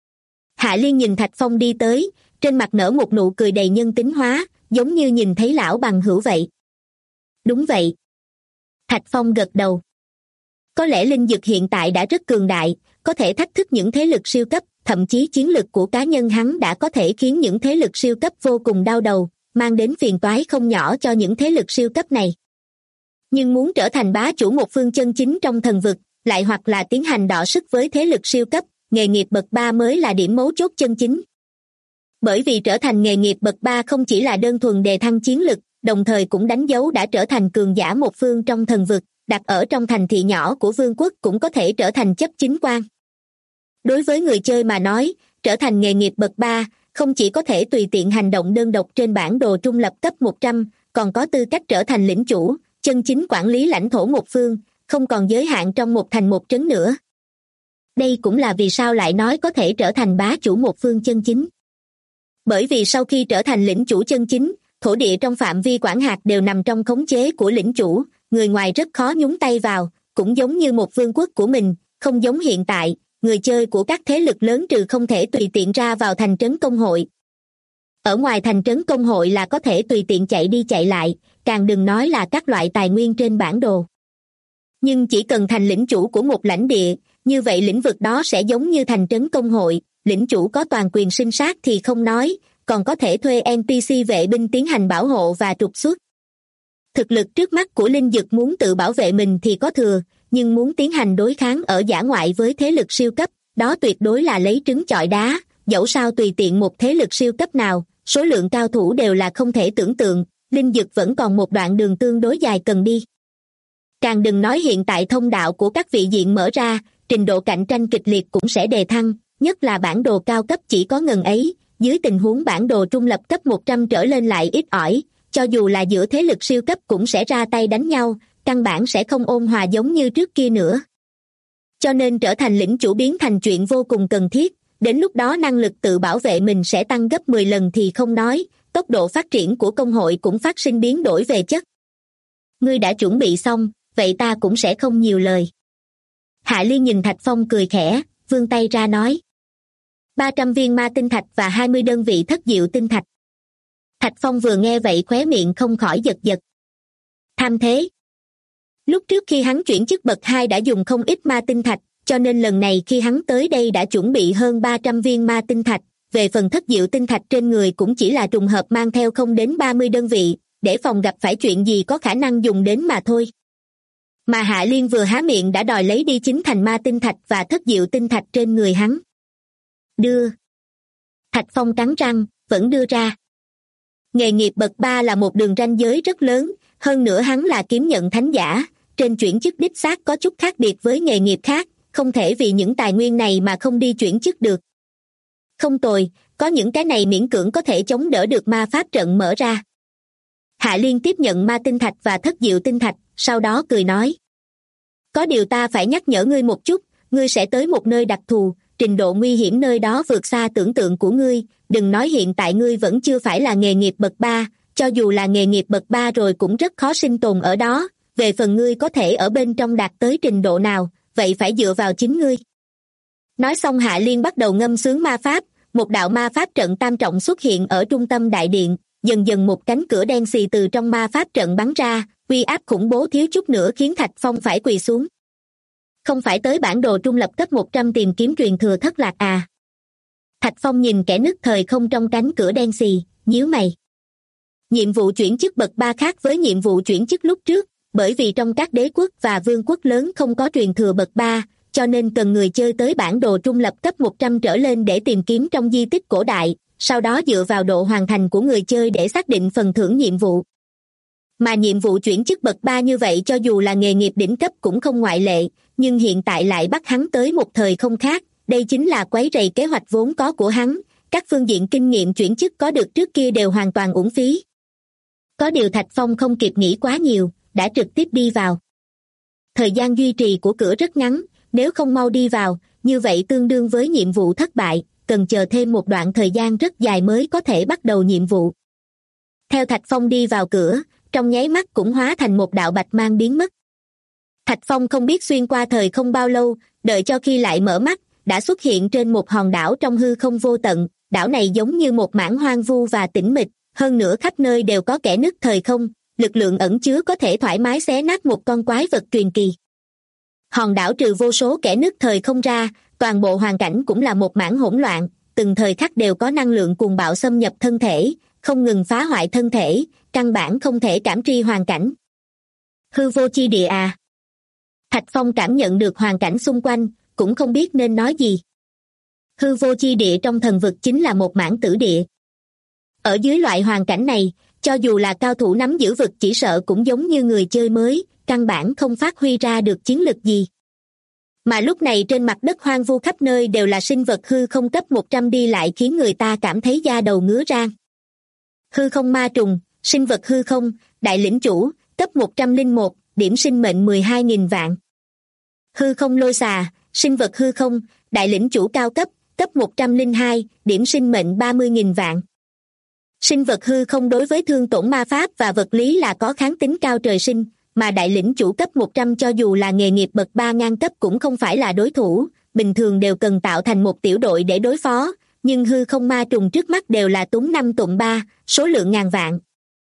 [SPEAKER 2] Hạ Liên nhìn Thạch Phong đi tới, trên mặt nở một nụ cười đầy nhân tính hóa, giống như nhìn thấy lão bằng hữu vậy. Đúng vậy. Thạch Phong gật đầu. Có lẽ linh dực hiện tại đã rất cường đại, có thể thách thức những thế lực siêu cấp, thậm chí chiến lực của cá nhân hắn đã có thể khiến những thế lực siêu cấp vô cùng đau đầu, mang đến phiền toái không nhỏ cho những thế lực siêu cấp này. Nhưng muốn trở thành bá chủ một phương chân chính trong thần vực, lại hoặc là tiến hành đọ sức với thế lực siêu cấp, nghề nghiệp bậc 3 mới là điểm mấu chốt chân chính. Bởi vì trở thành nghề nghiệp bậc 3 không chỉ là đơn thuần đề thăng chiến lực, đồng thời cũng đánh dấu đã trở thành cường giả một phương trong thần vực, đặt ở trong thành thị nhỏ của vương quốc cũng có thể trở thành chấp chính quan. Đối với người chơi mà nói, trở thành nghề nghiệp bậc 3, không chỉ có thể tùy tiện hành động đơn độc trên bản đồ trung lập cấp 100, còn có tư cách trở thành lĩnh chủ, chân chính quản lý lãnh thổ một phương, không còn giới hạn trong một thành một trấn nữa. Đây cũng là vì sao lại nói có thể trở thành bá chủ một phương chân chính. Bởi vì sau khi trở thành lĩnh chủ chân chính, thổ địa trong phạm vi quản hạt đều nằm trong khống chế của lĩnh chủ, người ngoài rất khó nhúng tay vào, cũng giống như một vương quốc của mình, không giống hiện tại, người chơi của các thế lực lớn trừ không thể tùy tiện ra vào thành trấn công hội. Ở ngoài thành trấn công hội là có thể tùy tiện chạy đi chạy lại, càng đừng nói là các loại tài nguyên trên bản đồ. Nhưng chỉ cần thành lĩnh chủ của một lãnh địa, như vậy lĩnh vực đó sẽ giống như thành trấn công hội, lĩnh chủ có toàn quyền sinh sát thì không nói, còn có thể thuê NPC vệ binh tiến hành bảo hộ và trục xuất. Thực lực trước mắt của Linh Dực muốn tự bảo vệ mình thì có thừa, nhưng muốn tiến hành đối kháng ở dã ngoại với thế lực siêu cấp, đó tuyệt đối là lấy trứng chọi đá, dẫu sao tùy tiện một thế lực siêu cấp nào, số lượng cao thủ đều là không thể tưởng tượng, Linh Dực vẫn còn một đoạn đường tương đối dài cần đi. Càng đừng nói hiện tại thông đạo của các vị diện mở ra, trình độ cạnh tranh kịch liệt cũng sẽ đề thăng, nhất là bản đồ cao cấp chỉ có ngần ấy, dưới tình huống bản đồ trung lập cấp 100 trở lên lại ít ỏi, cho dù là giữa thế lực siêu cấp cũng sẽ ra tay đánh nhau, căn bản sẽ không ôn hòa giống như trước kia nữa. Cho nên trở thành lĩnh chủ biến thành chuyện vô cùng cần thiết, đến lúc đó năng lực tự bảo vệ mình sẽ tăng gấp 10 lần thì không nói, tốc độ phát triển của công hội cũng phát sinh biến đổi về chất. Ngươi đã chuẩn bị xong, vậy ta cũng sẽ không nhiều lời. Hạ Liên nhìn Thạch Phong cười khẽ, vươn tay ra nói. 300 viên ma tinh thạch và 20 đơn vị thất diệu tinh thạch. Thạch Phong vừa nghe vậy khóe miệng không khỏi giật giật. Tham thế. Lúc trước khi hắn chuyển chức bậc 2 đã dùng không ít ma tinh thạch, cho nên lần này khi hắn tới đây đã chuẩn bị hơn 300 viên ma tinh thạch, về phần thất diệu tinh thạch trên người cũng chỉ là trùng hợp mang theo không đến 30 đơn vị, để phòng gặp phải chuyện gì có khả năng dùng đến mà thôi. Mà Hạ Liên vừa há miệng đã đòi lấy đi chính thành ma tinh thạch và thất diệu tinh thạch trên người hắn. Đưa. Thạch Phong cắn răng, vẫn đưa ra. Nghề nghiệp bậc 3 là một đường ranh giới rất lớn, hơn nữa hắn là kiếm nhận thánh giả, trên chuyển chức đích xác có chút khác biệt với nghề nghiệp khác, không thể vì những tài nguyên này mà không đi chuyển chức được. Không tồi, có những cái này miễn cưỡng có thể chống đỡ được ma pháp trận mở ra. Hạ Liên tiếp nhận ma tinh thạch và thất diệu tinh thạch, sau đó cười nói. Có điều ta phải nhắc nhở ngươi một chút, ngươi sẽ tới một nơi đặc thù, trình độ nguy hiểm nơi đó vượt xa tưởng tượng của ngươi, đừng nói hiện tại ngươi vẫn chưa phải là nghề nghiệp bậc 3, cho dù là nghề nghiệp bậc 3 rồi cũng rất khó sinh tồn ở đó, về phần ngươi có thể ở bên trong đạt tới trình độ nào, vậy phải dựa vào chính ngươi. Nói xong Hạ Liên bắt đầu ngâm xướng ma pháp, một đạo ma pháp trận tam trọng xuất hiện ở trung tâm đại điện, dần dần một cánh cửa đen xì từ trong ma pháp trận bắn ra, uy áp khủng bố thiếu chút nữa khiến Thạch Phong phải quỳ xuống. Không phải tới bản đồ trung lập cấp 100 tìm kiếm truyền thừa thất lạc à? Thạch Phong nhìn kẻ nứt thời không trong cánh cửa đen xì, nhíu mày. Nhiệm vụ chuyển chức bậc 3 khác với nhiệm vụ chuyển chức lúc trước, bởi vì trong các đế quốc và vương quốc lớn không có truyền thừa bậc 3, cho nên cần người chơi tới bản đồ trung lập cấp 100 trở lên để tìm kiếm trong di tích cổ đại, sau đó dựa vào độ hoàn thành của người chơi để xác định phần thưởng nhiệm vụ. Mà nhiệm vụ chuyển chức bậc 3 như vậy cho dù là nghề nghiệp đỉnh cấp cũng không ngoại lệ, nhưng hiện tại lại bắt hắn tới một thời không khác, đây chính là quấy rầy kế hoạch vốn có của hắn, các phương diện kinh nghiệm chuyển chức có được trước kia đều hoàn toàn uổng phí. Có điều Thạch Phong không kịp nghĩ quá nhiều, đã trực tiếp đi vào. Thời gian duy trì của cửa rất ngắn, nếu không mau đi vào, như vậy tương đương với nhiệm vụ thất bại, cần chờ thêm một đoạn thời gian rất dài mới có thể bắt đầu nhiệm vụ. Theo Thạch Phong đi vào cửa, trong nháy mắt cũng hóa thành một đạo bạch mang biến mất. Thạch Phong không biết xuyên qua thời không bao lâu, đợi cho khi lại mở mắt, đã xuất hiện trên một hòn đảo trong hư không vô tận, đảo này giống như một mảng hoang vu và tĩnh mịch, hơn nữa khắp nơi đều có kẽ nứt thời không, lực lượng ẩn chứa có thể thoải mái xé nát một con quái vật truyền kỳ. Hòn đảo trừ vô số kẽ nứt thời không ra, toàn bộ hoàn cảnh cũng là một mảng hỗn loạn, từng thời khắc đều có năng lượng cuồng bạo xâm nhập thân thể, không ngừng phá hoại thân thể, căn bản không thể cảm tri hoàn cảnh. Hư vô chi địa à? Thạch Phong cảm nhận được hoàn cảnh xung quanh, cũng không biết nên nói gì. Hư vô chi địa trong thần vực chính là một mảng tử địa. Ở dưới loại hoàn cảnh này, cho dù là cao thủ nắm giữ vực chỉ sợ cũng giống như người chơi mới, căn bản không phát huy ra được chiến lực gì. Mà lúc này trên mặt đất hoang vu khắp nơi đều là sinh vật hư không cấp 100 đi lại khiến người ta cảm thấy da đầu ngứa ran. Hư không ma trùng, sinh vật hư không, đại lĩnh chủ, cấp 101, điểm sinh mệnh 12.000 vạn. Hư không lôi xà, sinh vật hư không, đại lĩnh chủ cao cấp, cấp 102, điểm sinh mệnh 30.000 vạn. Sinh vật hư không đối với thương tổn ma pháp và vật lý là có kháng tính cao trời sinh, mà đại lĩnh chủ cấp 100 cho dù là nghề nghiệp bậc 3 ngang cấp cũng không phải là đối thủ, bình thường đều cần tạo thành một tiểu đội để đối phó, nhưng hư không ma trùng trước mắt đều là túng 5 tụm 3, số lượng ngàn vạn.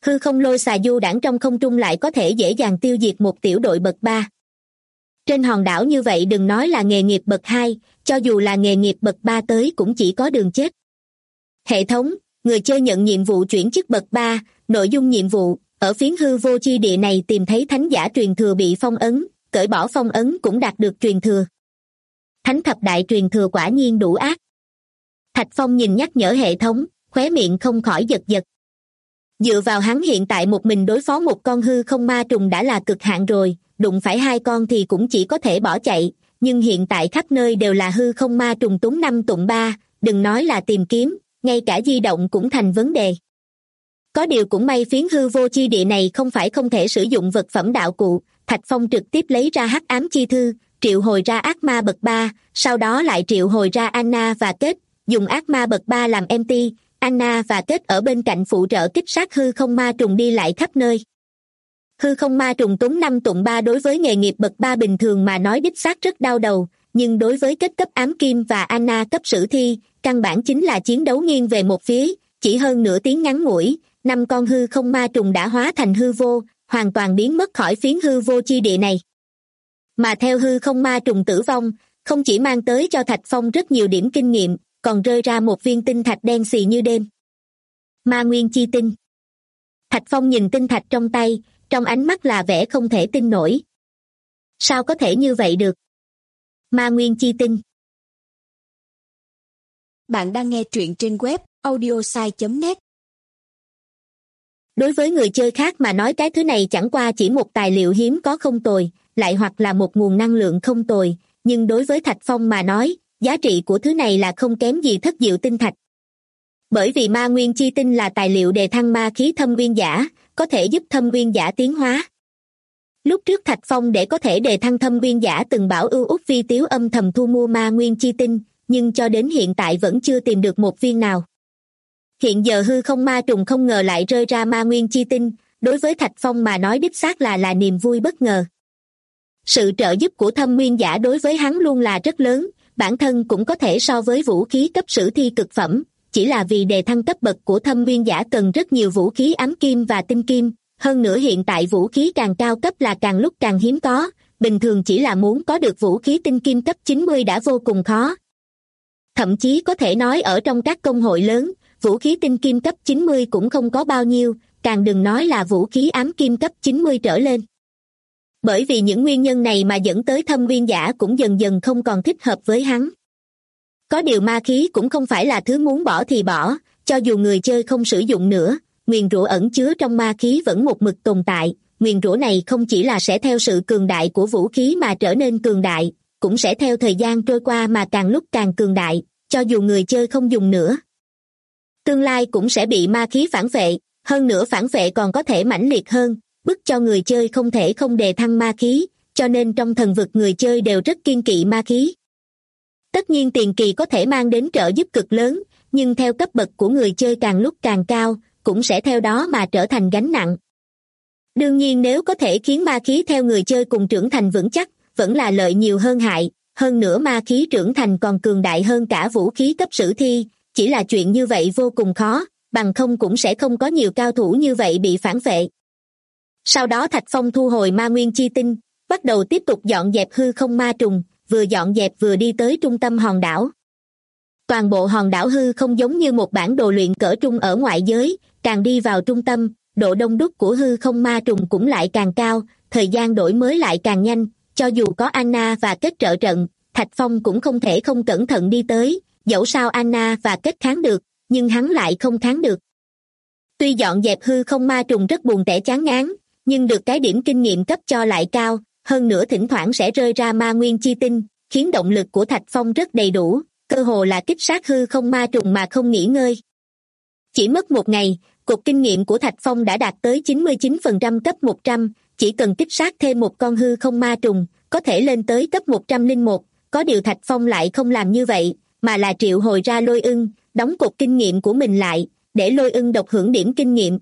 [SPEAKER 2] Hư không lôi xà du đãng trong không trung lại có thể dễ dàng tiêu diệt một tiểu đội bậc 3. Trên hòn đảo như vậy đừng nói là nghề nghiệp bậc 2, cho dù là nghề nghiệp bậc 3 tới cũng chỉ có đường chết. Hệ thống, người chơi nhận nhiệm vụ chuyển chức bậc 3, nội dung nhiệm vụ, ở phiến hư vô chi địa này tìm thấy thánh giả truyền thừa bị phong ấn, cởi bỏ phong ấn cũng đạt được truyền thừa. Thánh thập đại truyền thừa quả nhiên đủ ác. Thạch Phong nhìn nhắc nhở hệ thống, khóe miệng không khỏi giật giật. Dựa vào hắn hiện tại một mình đối phó một con hư không ma trùng đã là cực hạn rồi, đụng phải 2 con thì cũng chỉ có thể bỏ chạy, nhưng hiện tại khắp nơi đều là hư không ma trùng túng 5 tụng 3, đừng nói là tìm kiếm, ngay cả di động cũng thành vấn đề. Có điều cũng may phiến hư vô chi địa này không phải không thể sử dụng vật phẩm đạo cụ, Thạch Phong trực tiếp lấy ra hắc ám chi thư, triệu hồi ra ác ma bậc 3, sau đó lại triệu hồi ra Anna và Kết, dùng ác ma bậc 3 làm MT, Anna và Kết ở bên cạnh phụ trợ kích sát hư không ma trùng đi lại khắp nơi. Hư không ma trùng túng 5 tụng 3 đối với nghề nghiệp bậc 3 bình thường mà nói đích xác rất đau đầu, nhưng đối với Kết cấp ám kim và Anna cấp sử thi, căn bản chính là chiến đấu nghiêng về một phía, chỉ hơn nửa tiếng ngắn ngủi, 5 con hư không ma trùng đã hóa thành hư vô, hoàn toàn biến mất khỏi phiến hư vô chi địa này. Mà theo hư không ma trùng tử vong, không chỉ mang tới cho Thạch Phong rất nhiều điểm kinh nghiệm, còn rơi ra một viên tinh thạch đen xì như đêm. Ma nguyên chi tinh. Thạch Phong nhìn tinh thạch trong tay, trong ánh mắt là vẻ không thể tin nổi. Sao có thể như vậy được? Ma nguyên chi tinh.
[SPEAKER 3] Bạn đang nghe truyện trên web audiosai.net.
[SPEAKER 2] Đối với người chơi khác mà nói cái thứ này chẳng qua chỉ một tài liệu hiếm có không tồi, lại hoặc là một nguồn năng lượng không tồi, nhưng đối với Thạch Phong mà nói, giá trị của thứ này là không kém gì thất diệu tinh thạch. Bởi vì ma nguyên chi tinh là tài liệu đề thăng ma khí thâm nguyên giả, có thể giúp thâm nguyên giả tiến hóa. Lúc trước Thạch Phong để có thể đề thăng thâm nguyên giả từng bảo ưu út vi tiếu âm thầm thu mua ma nguyên chi tinh, nhưng cho đến hiện tại vẫn chưa tìm được một viên nào. Hiện giờ hư không ma trùng không ngờ lại rơi ra ma nguyên chi tinh, đối với Thạch Phong mà nói đích xác là niềm vui bất ngờ. Sự trợ giúp của thâm nguyên giả đối với hắn luôn là rất lớn, bản thân cũng có thể so với vũ khí cấp sử thi cực phẩm, chỉ là vì đề thăng cấp bậc của thâm nguyên giả cần rất nhiều vũ khí ám kim và tinh kim, hơn nữa hiện tại vũ khí càng cao cấp là càng lúc càng hiếm có, bình thường chỉ là muốn có được vũ khí tinh kim cấp 90 đã vô cùng khó. Thậm chí có thể nói ở trong các công hội lớn, vũ khí tinh kim cấp 90 cũng không có bao nhiêu, càng đừng nói là vũ khí ám kim cấp 90 trở lên. Bởi vì những nguyên nhân này mà dẫn tới thâm nguyên giả cũng dần dần không còn thích hợp với hắn. Có điều ma khí cũng không phải là thứ muốn bỏ thì bỏ, cho dù người chơi không sử dụng nữa, nguyền rủa ẩn chứa trong ma khí vẫn một mực tồn tại, nguyền rủa này không chỉ là sẽ theo sự cường đại của vũ khí mà trở nên cường đại, cũng sẽ theo thời gian trôi qua mà càng lúc càng cường đại, cho dù người chơi không dùng nữa. Tương lai cũng sẽ bị ma khí phản vệ, hơn nữa phản vệ còn có thể mãnh liệt hơn, bức cho người chơi không thể không đề thăng ma khí, cho nên trong thần vực người chơi đều rất kiêng kỵ ma khí. Tất nhiên tiền kỳ có thể mang đến trợ giúp cực lớn, nhưng theo cấp bậc của người chơi càng lúc càng cao, cũng sẽ theo đó mà trở thành gánh nặng. Đương nhiên nếu có thể khiến ma khí theo người chơi cùng trưởng thành vững chắc, vẫn là lợi nhiều hơn hại, hơn nữa ma khí trưởng thành còn cường đại hơn cả vũ khí cấp sử thi, chỉ là chuyện như vậy vô cùng khó, bằng không cũng sẽ không có nhiều cao thủ như vậy bị phản vệ. Sau đó Thạch Phong thu hồi ma nguyên chi tinh, bắt đầu tiếp tục dọn dẹp hư không ma trùng, vừa dọn dẹp vừa đi tới trung tâm hòn đảo. Toàn bộ hòn đảo hư không giống như một bản đồ luyện cỡ trung ở ngoại giới, càng đi vào trung tâm, độ đông đúc của hư không ma trùng cũng lại càng cao, thời gian đổi mới lại càng nhanh, cho dù có Anna và Kết trợ trận, Thạch Phong cũng không thể không cẩn thận đi tới, dẫu sao Anna và Kết kháng được, nhưng hắn lại không kháng được. Tuy dọn dẹp hư không ma trùng rất buồn tẻ chán ngán, nhưng được cái điểm kinh nghiệm cấp cho lại cao, hơn nữa thỉnh thoảng sẽ rơi ra ma nguyên chi tinh, khiến động lực của Thạch Phong rất đầy đủ, cơ hồ là kích sát hư không ma trùng mà không nghỉ ngơi. Chỉ mất một ngày, cột kinh nghiệm của Thạch Phong đã đạt tới 99% cấp 100, chỉ cần kích sát thêm một con hư không ma trùng, có thể lên tới cấp 101, có điều Thạch Phong lại không làm như vậy, mà là triệu hồi ra Lôi Ưng, đóng cột kinh nghiệm của mình lại, để Lôi Ưng độc hưởng điểm kinh nghiệm.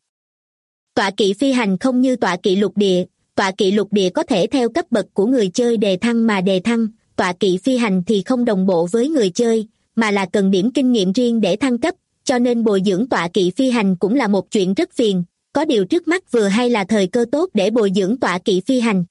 [SPEAKER 2] Tọa kỵ phi hành không như tọa kỵ lục địa, tọa kỵ lục địa có thể theo cấp bậc của người chơi đề thăng mà đề thăng, tọa kỵ phi hành thì không đồng bộ với người chơi, mà là cần điểm kinh nghiệm riêng để thăng cấp, cho nên bồi dưỡng tọa kỵ phi hành cũng là một chuyện rất phiền, có điều trước mắt vừa hay là thời cơ tốt để bồi dưỡng tọa kỵ phi hành.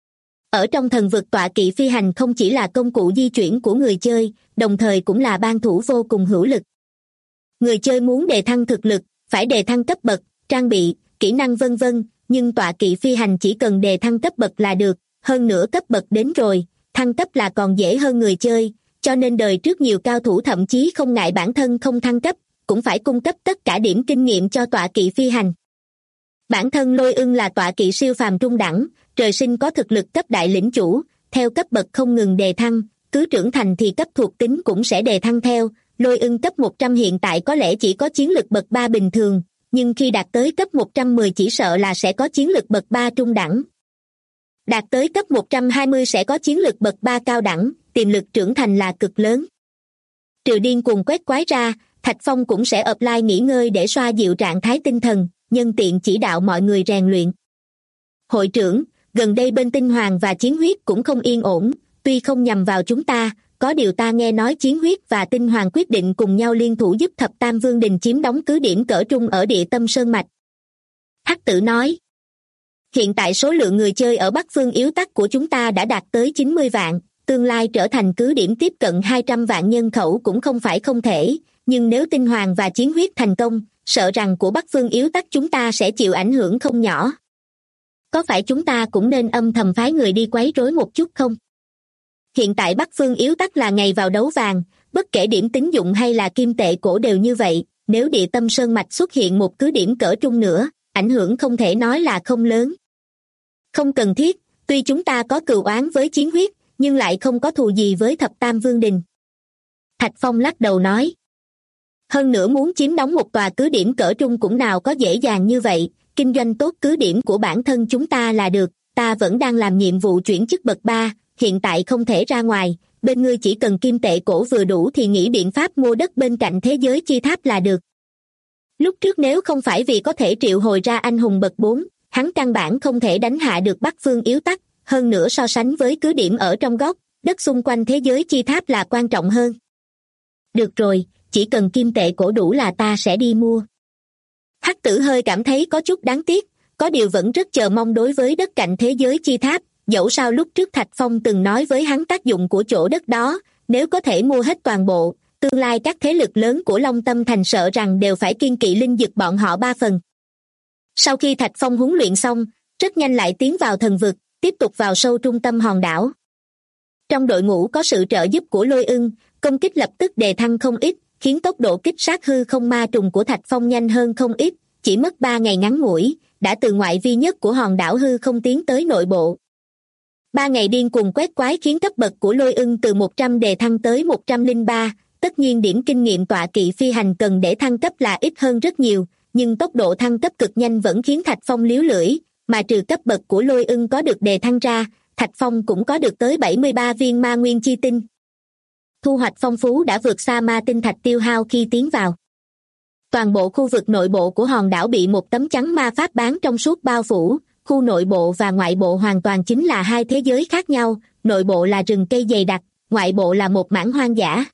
[SPEAKER 2] Ở trong thần vực, tọa kỵ phi hành không chỉ là công cụ di chuyển của người chơi, đồng thời cũng là ban thủ vô cùng hữu lực. Người chơi muốn đề thăng thực lực, phải đề thăng cấp bậc, trang bị, kỹ năng vân vân, nhưng tọa kỵ phi hành chỉ cần đề thăng cấp bậc là được, hơn nữa cấp bậc đến rồi, thăng cấp là còn dễ hơn người chơi, cho nên đời trước nhiều cao thủ thậm chí không ngại bản thân không thăng cấp, cũng phải cung cấp tất cả điểm kinh nghiệm cho tọa kỵ phi hành. Bản thân Lôi Ưng là tọa kỵ siêu phàm trung đẳng, trời sinh có thực lực cấp đại lĩnh chủ, theo cấp bậc không ngừng đề thăng, cứ trưởng thành thì cấp thuộc tính cũng sẽ đề thăng theo. Lôi Ưng cấp 100 hiện tại có lẽ chỉ có chiến lực bậc 3 bình thường, nhưng khi đạt tới cấp 110 chỉ sợ là sẽ có chiến lực bậc 3 trung đẳng. Đạt tới cấp 120 sẽ có chiến lực bậc 3 cao đẳng, tiềm lực trưởng thành là cực lớn. Trừ điên cuồng quét quái ra, Thạch Phong cũng sẽ offline nghỉ ngơi để xoa dịu trạng thái tinh thần, nhân tiện chỉ đạo mọi người rèn luyện. Hội trưởng, gần đây bên Tinh Hoàng và Chiến Huyết cũng không yên ổn, tuy không nhằm vào chúng ta, có điều ta nghe nói Chiến Huyết và Tinh Hoàng quyết định cùng nhau liên thủ giúp Thập Tam Vương Đình chiếm đóng cứ điểm cỡ trung ở địa tâm Sơn Mạch. Hắc Tử nói, hiện tại số lượng người chơi ở Bắc Phương Yếu Tắc của chúng ta đã đạt tới 90 vạn, tương lai trở thành cứ điểm tiếp cận 200 vạn nhân khẩu cũng không phải không thể, nhưng nếu Tinh Hoàng và Chiến Huyết thành công, sợ rằng của Bắc Phương Yếu Tắc chúng ta sẽ chịu ảnh hưởng không nhỏ. Có phải chúng ta cũng nên âm thầm phái người đi quấy rối một chút không? Hiện tại Bắc Phương Yếu Tắc là ngày vào đấu vàng, bất kể điểm tín dụng hay là kim tệ cổ đều như vậy, nếu địa tâm Sơn Mạch xuất hiện một cứ điểm cỡ trung nữa, ảnh hưởng không thể nói là không lớn. Không cần thiết, tuy chúng ta có cừu oán với Chiến Huyết, nhưng lại không có thù gì với Thập Tam Vương Đình. Thạch Phong lắc đầu nói. Hơn nữa muốn chiếm đóng một tòa cứ điểm cỡ trung cũng nào có dễ dàng như vậy, kinh doanh tốt cứ điểm của bản thân chúng ta là được, ta vẫn đang làm nhiệm vụ chuyển chức bậc 3, hiện tại không thể ra ngoài, bên ngươi chỉ cần kim tệ cổ vừa đủ thì nghĩ biện pháp mua đất bên cạnh thế giới chi tháp là được. Lúc trước nếu không phải vì có thể triệu hồi ra anh hùng bậc 4, hắn căn bản không thể đánh hạ được Bắc Phương Yếu Tắc, hơn nữa so sánh với cứ điểm ở trong góc, đất xung quanh thế giới chi tháp là quan trọng hơn. Được rồi, chỉ cần kim tệ cổ đủ là ta sẽ đi mua. Hắc Tử hơi cảm thấy có chút đáng tiếc, có điều vẫn rất chờ mong đối với đất cạnh thế giới chi tháp, dẫu sao lúc trước Thạch Phong từng nói với hắn tác dụng của chỗ đất đó, nếu có thể mua hết toàn bộ, tương lai các thế lực lớn của Long Tâm Thành sợ rằng đều phải kiêng kỵ linh dực bọn họ 3 phần. Sau khi Thạch Phong huấn luyện xong, rất nhanh lại tiến vào thần vực, tiếp tục vào sâu trung tâm hòn đảo. Trong đội ngũ có sự trợ giúp của Lôi Ưng, công kích lập tức đề thăng không ít, khiến tốc độ kích sát hư không ma trùng của Thạch Phong nhanh hơn không ít, chỉ mất 3 ngày ngắn ngủi, đã từ ngoại vi nhất của hòn đảo hư không tiến tới nội bộ. 3 ngày điên cuồng quét quái khiến cấp bậc của Lôi Ưng từ 100 đề thăng tới 103, tất nhiên điểm kinh nghiệm tọa kỵ phi hành cần để thăng cấp là ít hơn rất nhiều, nhưng tốc độ thăng cấp cực nhanh vẫn khiến Thạch Phong líu lưỡi, mà trừ cấp bậc của Lôi Ưng có được đề thăng ra, Thạch Phong cũng có được tới 73 viên ma nguyên chi tinh. Thu hoạch phong phú đã vượt xa ma tinh thạch tiêu hao khi tiến vào. Toàn bộ khu vực nội bộ của hòn đảo bị một tấm chắn ma pháp bán trong suốt bao phủ, khu nội bộ và ngoại bộ hoàn toàn chính là hai thế giới khác nhau, nội bộ là rừng cây dày đặc, ngoại bộ là một mảng hoang dã.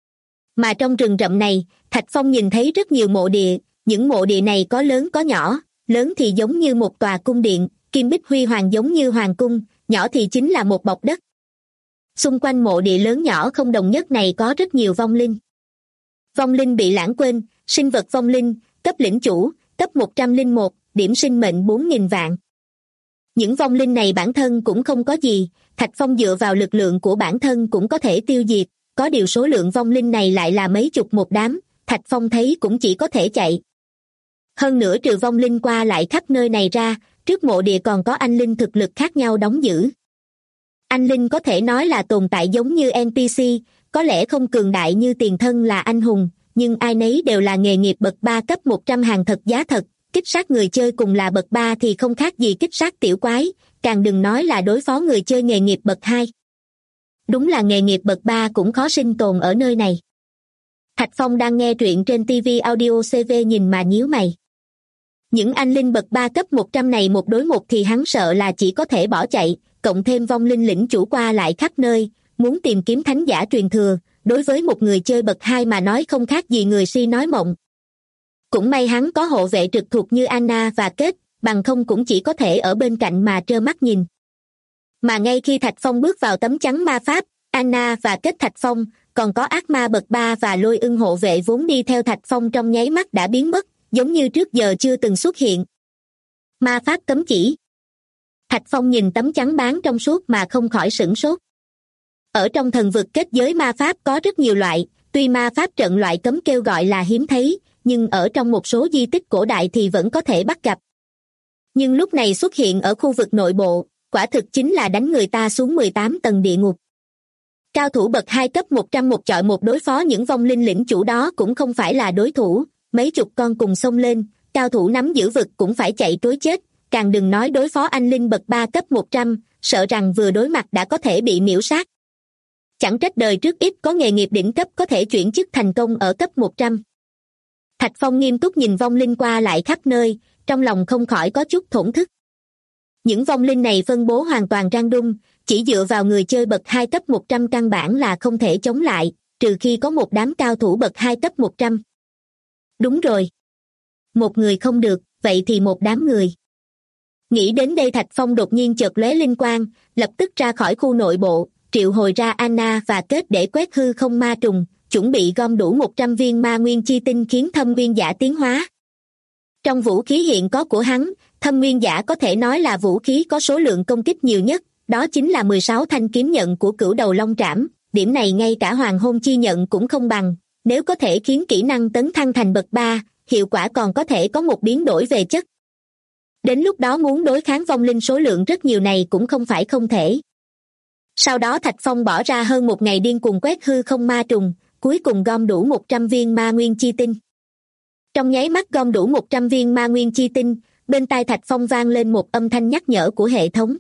[SPEAKER 2] Mà trong rừng rậm này, Thạch Phong nhìn thấy rất nhiều mộ địa, những mộ địa này có lớn có nhỏ, lớn thì giống như một tòa cung điện, kim bích huy hoàng giống như hoàng cung, nhỏ thì chính là một bọc đất. Xung quanh mộ địa lớn nhỏ không đồng nhất này có rất nhiều vong linh. Vong linh bị lãng quên, sinh vật vong linh, cấp lĩnh chủ, cấp 101, điểm sinh mệnh 4.000 vạn. Những vong linh này bản thân cũng không có gì, Thạch Phong dựa vào lực lượng của bản thân cũng có thể tiêu diệt, có điều số lượng vong linh này lại là mấy chục một đám, Thạch Phong thấy cũng chỉ có thể chạy. Hơn nữa trừ vong linh qua lại khắp nơi này ra, trước mộ địa còn có anh linh thực lực khác nhau đóng giữ. Anh linh có thể nói là tồn tại giống như NPC, có lẽ không cường đại như tiền thân là anh hùng, nhưng ai nấy đều là nghề nghiệp bậc 3 cấp 100 hàng thật giá thật, kích sát người chơi cùng là bậc 3 thì không khác gì kích sát tiểu quái, càng đừng nói là đối phó người chơi nghề nghiệp bậc 2. Đúng là nghề nghiệp bậc 3 cũng khó sinh tồn ở nơi này. Thạch Phong đang nghe truyện trên TV Audio CV nhìn mà nhíu mày. Những anh linh bậc 3 cấp 100 này một đối một thì hắn sợ là chỉ có thể bỏ chạy, cộng thêm vong linh lĩnh chủ qua lại khắp nơi, muốn tìm kiếm thánh giả truyền thừa, đối với một người chơi bậc 2 mà nói không khác gì người si nói mộng. Cũng may hắn có hộ vệ trực thuộc như Anna và Kết, bằng không cũng chỉ có thể ở bên cạnh mà trơ mắt nhìn. Mà ngay khi Thạch Phong bước vào tấm chắn ma pháp, Anna và Kết Thạch Phong, còn có ác ma bậc 3 và Lôi Ưng hộ vệ vốn đi theo Thạch Phong trong nháy mắt đã biến mất, giống như trước giờ chưa từng xuất hiện. Ma pháp cấm chỉ. Thạch Phong nhìn tấm chắn bán trong suốt mà không khỏi sửng sốt. Ở trong thần vực kết giới ma pháp có rất nhiều loại, tuy ma pháp trận loại cấm kêu gọi là hiếm thấy, nhưng ở trong một số di tích cổ đại thì vẫn có thể bắt gặp. Nhưng lúc này xuất hiện ở khu vực nội bộ, quả thực chính là đánh người ta xuống 18 tầng địa ngục. Cao thủ bậc 2 cấp 100 một chọi một đối phó những vong linh lĩnh chủ đó cũng không phải là đối thủ, mấy chục con cùng xông lên, cao thủ nắm giữ vực cũng phải chạy trối chết, càng đừng nói đối phó anh linh bậc 3 cấp 100, sợ rằng vừa đối mặt đã có thể bị miễu sát. Chẳng trách đời trước ít có nghề nghiệp đỉnh cấp có thể chuyển chức thành công ở cấp 100. Thạch Phong nghiêm túc nhìn vong linh qua lại khắp nơi, trong lòng không khỏi có chút thổn thức. Những vong linh này phân bố hoàn toàn random, chỉ dựa vào người chơi bậc 2 cấp 100 căn bản là không thể chống lại, trừ khi có một đám cao thủ bậc 2 cấp 100. Đúng rồi. Một người không được, vậy thì một đám người. Nghĩ đến đây Thạch Phong đột nhiên chợt lóe linh quang, lập tức ra khỏi khu nội bộ, triệu hồi ra Anna và Kết để quét hư không ma trùng, chuẩn bị gom đủ 100 viên ma nguyên chi tinh khiến thâm nguyên giả tiến hóa. Trong vũ khí hiện có của hắn, thâm nguyên giả có thể nói là vũ khí có số lượng công kích nhiều nhất, đó chính là 16 thanh kiếm nhận của Cửu Đầu Long Trảm, điểm này ngay cả Hoàng Hôn Chi Nhận cũng không bằng, nếu có thể khiến kỹ năng tấn thăng thành bậc 3, hiệu quả còn có thể có một biến đổi về chất. Đến lúc đó muốn đối kháng vong linh số lượng rất nhiều này cũng không phải không thể. Sau đó Thạch Phong bỏ ra hơn một ngày điên cuồng quét hư không ma trùng, cuối cùng gom đủ 100 viên ma nguyên chi tinh. Trong nháy mắt gom đủ 100 viên ma nguyên chi tinh, bên tai Thạch Phong vang lên một âm thanh nhắc nhở của hệ thống.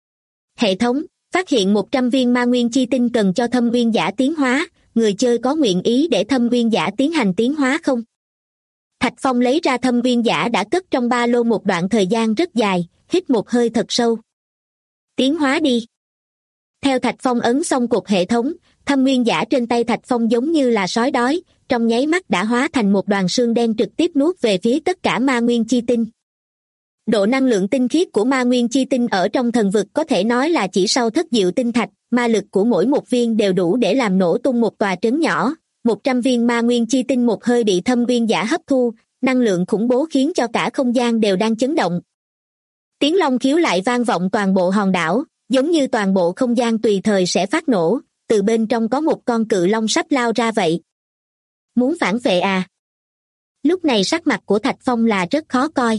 [SPEAKER 2] Hệ thống, phát hiện 100 viên ma nguyên chi tinh cần cho thâm nguyên giả tiến hóa, người chơi có nguyện ý để thâm nguyên giả tiến hành tiến hóa không? Thạch Phong lấy ra thâm nguyên giả đã cất trong ba lô một đoạn thời gian rất dài, hít một hơi thật sâu. Tiến hóa đi. Theo Thạch Phong ấn xong cột hệ thống, thâm nguyên giả trên tay Thạch Phong giống như là sói đói, trong nháy mắt đã hóa thành một đoàn xương đen trực tiếp nuốt về phía tất cả ma nguyên chi tinh. Độ năng lượng tinh khiết của ma nguyên chi tinh ở trong thần vực có thể nói là chỉ sau thất diệu tinh thạch, ma lực của mỗi một viên đều đủ để làm nổ tung một tòa trấn nhỏ. 100 viên ma nguyên chi tinh một hơi bị thâm nguyên giả hấp thu, năng lượng khủng bố khiến cho cả không gian đều đang chấn động. Tiếng long khiếu lại vang vọng toàn bộ hòn đảo, giống như toàn bộ không gian tùy thời sẽ phát nổ, từ bên trong có một con cự long sắp lao ra vậy. Muốn phản vệ à? Lúc này sắc mặt của Thạch Phong là rất khó coi.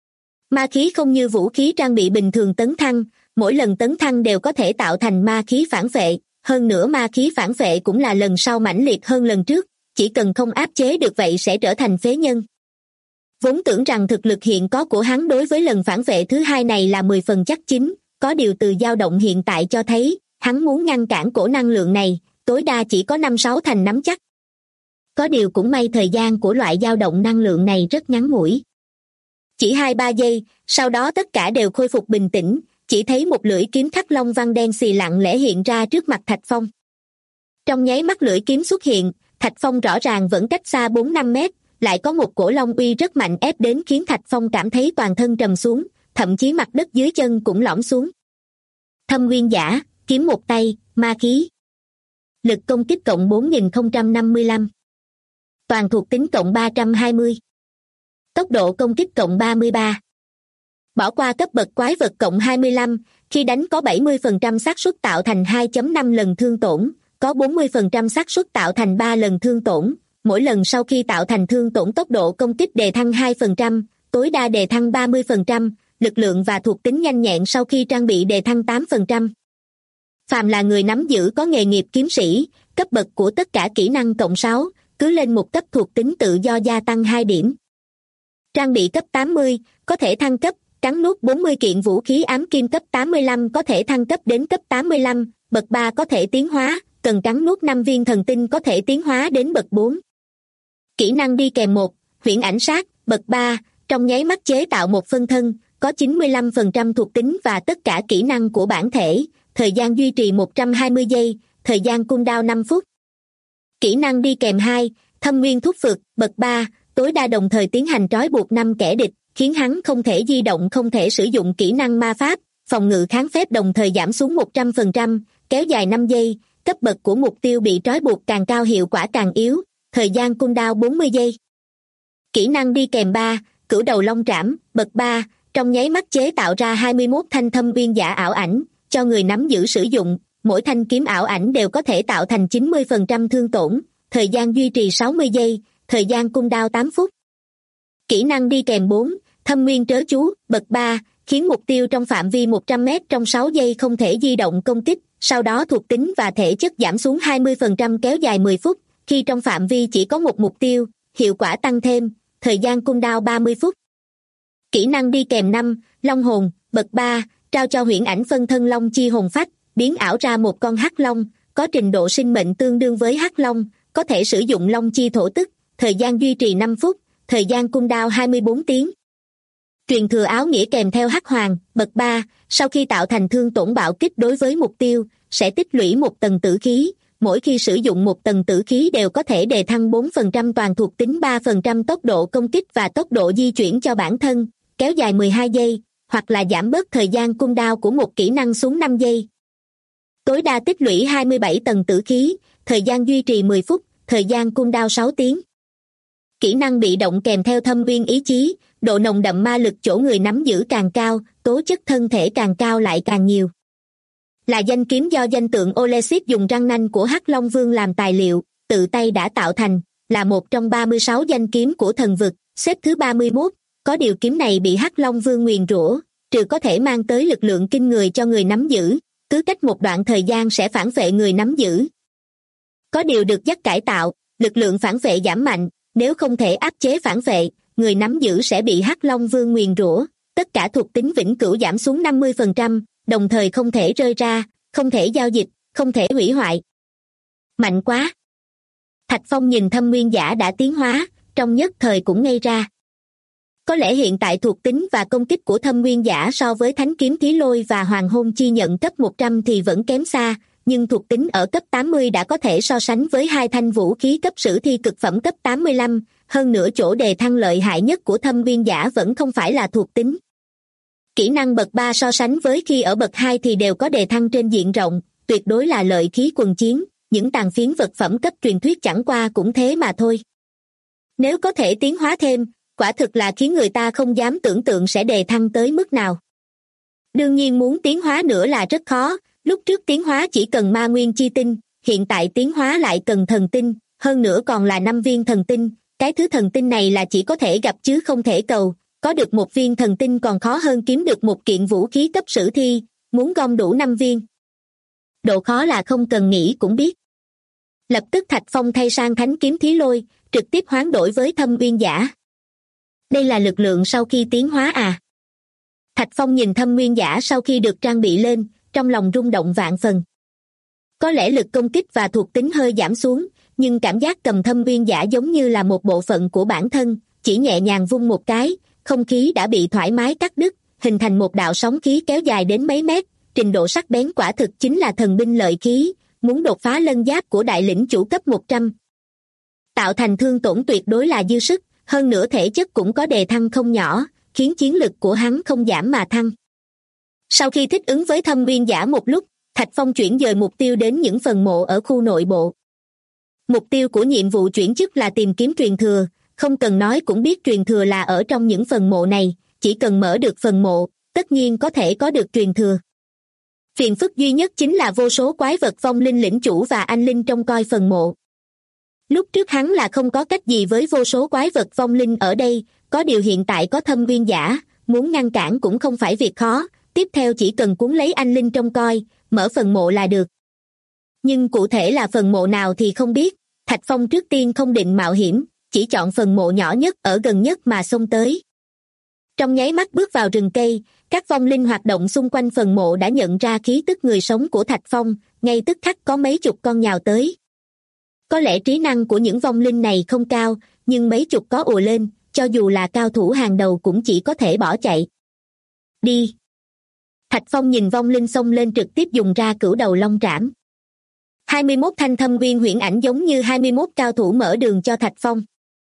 [SPEAKER 2] Ma khí không như vũ khí trang bị bình thường tấn thăng, mỗi lần tấn thăng đều có thể tạo thành ma khí phản vệ, hơn nữa ma khí phản vệ cũng là lần sau mãnh liệt hơn lần trước, chỉ cần không áp chế được vậy sẽ trở thành phế nhân. Vốn tưởng rằng thực lực hiện có của hắn đối với lần phản vệ thứ hai này là 10 phần chắc chín, có điều từ dao động hiện tại cho thấy, hắn muốn ngăn cản cổ năng lượng này, tối đa chỉ có 5-6 thành nắm chắc. Có điều cũng may thời gian của loại dao động năng lượng này rất ngắn ngủi. Chỉ 2-3 giây, sau đó tất cả đều khôi phục bình tĩnh, chỉ thấy một lưỡi kiếm khắc long văn đen xì lặng lẽ hiện ra trước mặt Thạch Phong. Trong nháy mắt lưỡi kiếm xuất hiện, Thạch Phong rõ ràng vẫn cách xa 4-5 mét, lại có một cổ long uy rất mạnh ép đến khiến Thạch Phong cảm thấy toàn thân trầm xuống, thậm chí mặt đất dưới chân cũng lõm xuống. Thâm nguyên giả, kiếm một tay, ma khí. Lực công kích cộng 4055. Toàn thuộc tính cộng 320. Tốc độ công kích cộng 33. Bỏ qua cấp bậc quái vật cộng 25, khi đánh có 70% xác suất tạo thành 2.5 lần thương tổn, có 40% xác suất tạo thành 3 lần thương tổn, mỗi lần sau khi tạo thành thương tổn tốc độ công kích đề thăng 2%, tối đa đề thăng 30%, lực lượng và thuộc tính nhanh nhẹn sau khi trang bị đề thăng 8%. Phàm là người nắm giữ có nghề nghiệp kiếm sĩ, cấp bậc của tất cả kỹ năng cộng 6, cứ lên một cấp thuộc tính tự do gia tăng 2 điểm. Trang bị cấp 80, có thể thăng cấp, cắn nuốt 40 kiện vũ khí ám kim cấp 85 có thể thăng cấp đến cấp 85, bậc 3 có thể tiến hóa, cần cắn nuốt 5 viên thần tinh có thể tiến hóa đến bậc 4. Kỹ năng đi kèm 1, huyễn ảnh sát, bậc 3, trong nháy mắt chế tạo một phân thân, có 95% thuộc tính và tất cả kỹ năng của bản thể, thời gian duy trì 120 giây, thời gian cooldown 5 phút. Kỹ năng đi kèm 2, thâm nguyên thúc phược, bậc 3, tối đa đồng thời tiến hành trói buộc 5 kẻ địch, khiến hắn không thể di động, không thể sử dụng kỹ năng ma pháp, phòng ngự kháng phép đồng thời giảm xuống 100%, kéo dài 5 giây, cấp bậc của mục tiêu bị trói buộc càng cao hiệu quả càng yếu, thời gian cooldown 40 giây. Kỹ năng đi kèm 3, cửu đầu long trảm, bậc 3, trong nháy mắt chế tạo ra 21 thanh thâm uyên giả ảo ảnh, cho người nắm giữ sử dụng, mỗi thanh kiếm ảo ảnh đều có thể tạo thành 90% thương tổn, thời gian duy trì 60 giây, thời gian cooldown 8 phút. Kỹ năng đi kèm 4, thâm nguyên trớ chú, bậc 3, khiến mục tiêu trong phạm vi 100 m trong 6 giây không thể di động công kích, sau đó thuộc tính và thể chất giảm xuống 20% kéo dài 10 phút, khi trong phạm vi chỉ có một mục tiêu, hiệu quả tăng thêm, thời gian cooldown 30 phút. Kỹ năng đi kèm 5, long hồn, bậc 3, trao cho huyễn ảnh phân thân long chi hồn phách, biến ảo ra một con hắc long, có trình độ sinh mệnh tương đương với hắc long, có thể sử dụng long chi thổ tức, thời gian duy trì 5 phút, thời gian cooldown 24 tiếng. Truyền thừa áo nghĩa kèm theo hắc hoàng, bậc 3, sau khi tạo thành thương tổn bạo kích đối với mục tiêu, sẽ tích lũy một tầng tử khí, mỗi khi sử dụng một tầng tử khí đều có thể đề thăng 4% toàn thuộc tính, 3% tốc độ công kích và tốc độ di chuyển cho bản thân, kéo dài 12 giây, hoặc là giảm bớt thời gian cooldown của một kỹ năng xuống 5 giây. Tối đa tích lũy 27 tầng tử khí, thời gian duy trì 10 phút, thời gian cooldown 6 tiếng. Kỹ năng bị động kèm theo thâm uyên ý chí, độ nồng đậm ma lực chỗ người nắm giữ càng cao, tố chất thân thể càng cao lại càng nhiều. Là danh kiếm do danh tượng Olesit dùng răng nanh của Hắc Long Vương làm tài liệu, tự tay đã tạo thành, là một trong 36 danh kiếm của thần vực, xếp thứ 31, có điều kiếm này bị Hắc Long Vương nguyền rủa, trừ có thể mang tới lực lượng kinh người cho người nắm giữ, cứ cách một đoạn thời gian sẽ phản phệ người nắm giữ. Có điều được dắt cải tạo, lực lượng phản phệ giảm mạnh, nếu không thể áp chế phản phệ, người nắm giữ sẽ bị Hắc Long Vương nguyền rủa, tất cả thuộc tính vĩnh cửu giảm xuống 50%, đồng thời không thể rơi ra, không thể giao dịch, không thể hủy hoại. Mạnh quá! Thạch Phong nhìn thâm nguyên giả đã tiến hóa, trong nhất thời cũng ngây ra. Có lẽ hiện tại thuộc tính và công kích của thâm nguyên giả so với thánh kiếm thí lôi và hoàng hôn chi nhận cấp 100 thì vẫn kém xa, nhưng thuộc tính ở cấp 80 đã có thể so sánh với hai thanh vũ khí cấp sử thi cực phẩm cấp 85, hơn nữa chỗ đề thăng lợi hại nhất của thâm nguyên giả vẫn không phải là thuộc tính. Kỹ năng bậc 3 so sánh với khi ở bậc 2 thì đều có đề thăng trên diện rộng, tuyệt đối là lợi khí quần chiến, những tàn phiến vật phẩm cấp truyền thuyết chẳng qua cũng thế mà thôi. Nếu có thể tiến hóa thêm, quả thực là khiến người ta không dám tưởng tượng sẽ đề thăng tới mức nào. Đương nhiên muốn tiến hóa nữa là rất khó, lúc trước tiến hóa chỉ cần ma nguyên chi tinh, hiện tại tiến hóa lại cần thần tinh, hơn nữa còn là 5 viên thần tinh, cái thứ thần tinh này là chỉ có thể gặp chứ không thể cầu, có được một viên thần tinh còn khó hơn kiếm được một kiện vũ khí cấp sử thi, muốn gom đủ 5 viên. Độ khó là không cần nghĩ cũng biết. Lập tức Thạch Phong thay sang thánh kiếm thí lôi, trực tiếp hoán đổi với thâm uyên giả. Đây là lực lượng sau khi tiến hóa à? Thạch Phong nhìn thâm uyên giả sau khi được trang bị lên, trong lòng rung động vạn phần. Có lẽ lực công kích và thuộc tính hơi giảm xuống, nhưng cảm giác cầm thâm uyên giả giống như là một bộ phận của bản thân, chỉ nhẹ nhàng vung một cái, không khí đã bị thoải mái cắt đứt, hình thành một đạo sóng khí kéo dài đến mấy mét, trình độ sắc bén quả thực chính là thần binh lợi khí, muốn đột phá lân giáp của đại lĩnh chủ cấp 100. Tạo thành thương tổn tuyệt đối là dư sức, hơn nữa thể chất cũng có đề thăng không nhỏ, khiến chiến lực của hắn không giảm mà thăng. Sau khi thích ứng với thâm uyên giả một lúc, Thạch Phong chuyển dời mục tiêu đến những phần mộ ở khu nội bộ. Mục tiêu của nhiệm vụ chuyển chức là tìm kiếm truyền thừa, không cần nói cũng biết truyền thừa là ở trong những phần mộ này, chỉ cần mở được phần mộ, tất nhiên có thể có được truyền thừa. Phiền phức duy nhất chính là vô số quái vật vong linh lĩnh chủ và anh linh trông coi phần mộ. Lúc trước hắn là không có cách gì với vô số quái vật vong linh ở đây, có điều hiện tại có thâm uyên giả, muốn ngăn cản cũng không phải việc khó, tiếp theo chỉ cần cuốn lấy anh linh trông coi, mở phần mộ là được. Nhưng cụ thể là phần mộ nào thì không biết, Thạch Phong trước tiên không định mạo hiểm, chỉ chọn phần mộ nhỏ nhất ở gần nhất mà xông tới. Trong nháy mắt bước vào rừng cây, các vong linh hoạt động xung quanh phần mộ đã nhận ra khí tức người sống của Thạch Phong, ngay tức khắc có mấy chục con nhào tới. Có lẽ trí năng của những vong linh này không cao, nhưng mấy chục có ùa lên, cho dù là cao thủ hàng đầu cũng chỉ có thể bỏ chạy. Đi! Thạch Phong nhìn vong linh xông lên trực tiếp dùng ra cửu đầu long trảm. 21 thanh thâm uyên huyễn ảnh giống như 21 cao thủ mở đường cho Thạch Phong.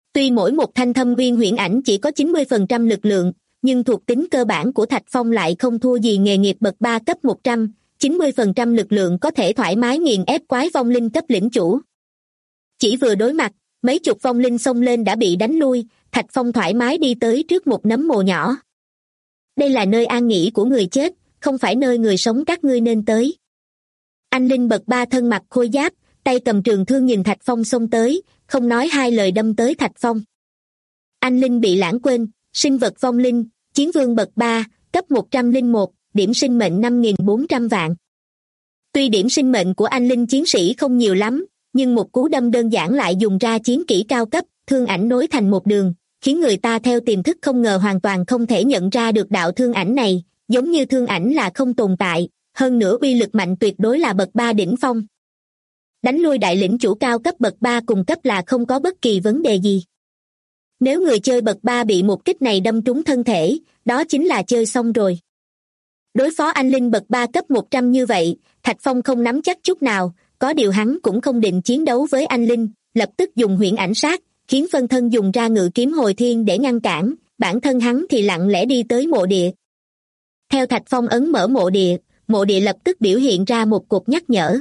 [SPEAKER 2] Tuy mỗi một thanh thâm viên huyễn ảnh chỉ có 90% lực lượng, nhưng thuộc tính cơ bản của Thạch Phong lại không thua gì nghề nghiệp bậc 3 cấp 100, 90% lực lượng có thể thoải mái nghiền ép quái vong linh cấp lĩnh chủ. Chỉ vừa đối mặt, mấy chục vong linh xông lên đã bị đánh lui, Thạch Phong thoải mái đi tới trước một nấm mồ nhỏ. Đây là nơi an nghỉ của người chết, không phải nơi người sống các ngươi nên tới. Anh linh bậc 3 thân mặc khôi giáp, tay cầm trường thương nhìn Thạch Phong xông tới, không nói hai lời đâm tới Thạch Phong. Anh linh bị lãng quên, sinh vật vong linh, chiến vương bậc 3, cấp 101, điểm sinh mệnh 5.400 vạn. Tuy điểm sinh mệnh của anh linh chiến sĩ không nhiều lắm, nhưng một cú đâm đơn giản lại dùng ra chiến kỹ cao cấp, thương ảnh nối thành một đường, khiến người ta theo tiềm thức không ngờ hoàn toàn không thể nhận ra được đạo thương ảnh này, giống như thương ảnh là không tồn tại, hơn nữa uy lực mạnh tuyệt đối là bậc 3 đỉnh phong. Đánh lui đại lĩnh chủ cao cấp bậc 3 cùng cấp là không có bất kỳ vấn đề gì. Nếu người chơi bậc 3 bị một kích này đâm trúng thân thể, đó chính là chơi xong rồi. Đối phó anh linh bậc 3 cấp 100 như vậy, Thạch Phong không nắm chắc chút nào, có điều hắn cũng không định chiến đấu với anh linh, lập tức dùng huyễn ảnh sát, khiến phân thân dùng ra ngự kiếm hồi thiên để ngăn cản, bản thân hắn thì lặng lẽ đi tới mộ địa. Theo Thạch Phong ấn mở mộ địa lập tức biểu hiện ra một cột nhắc nhở.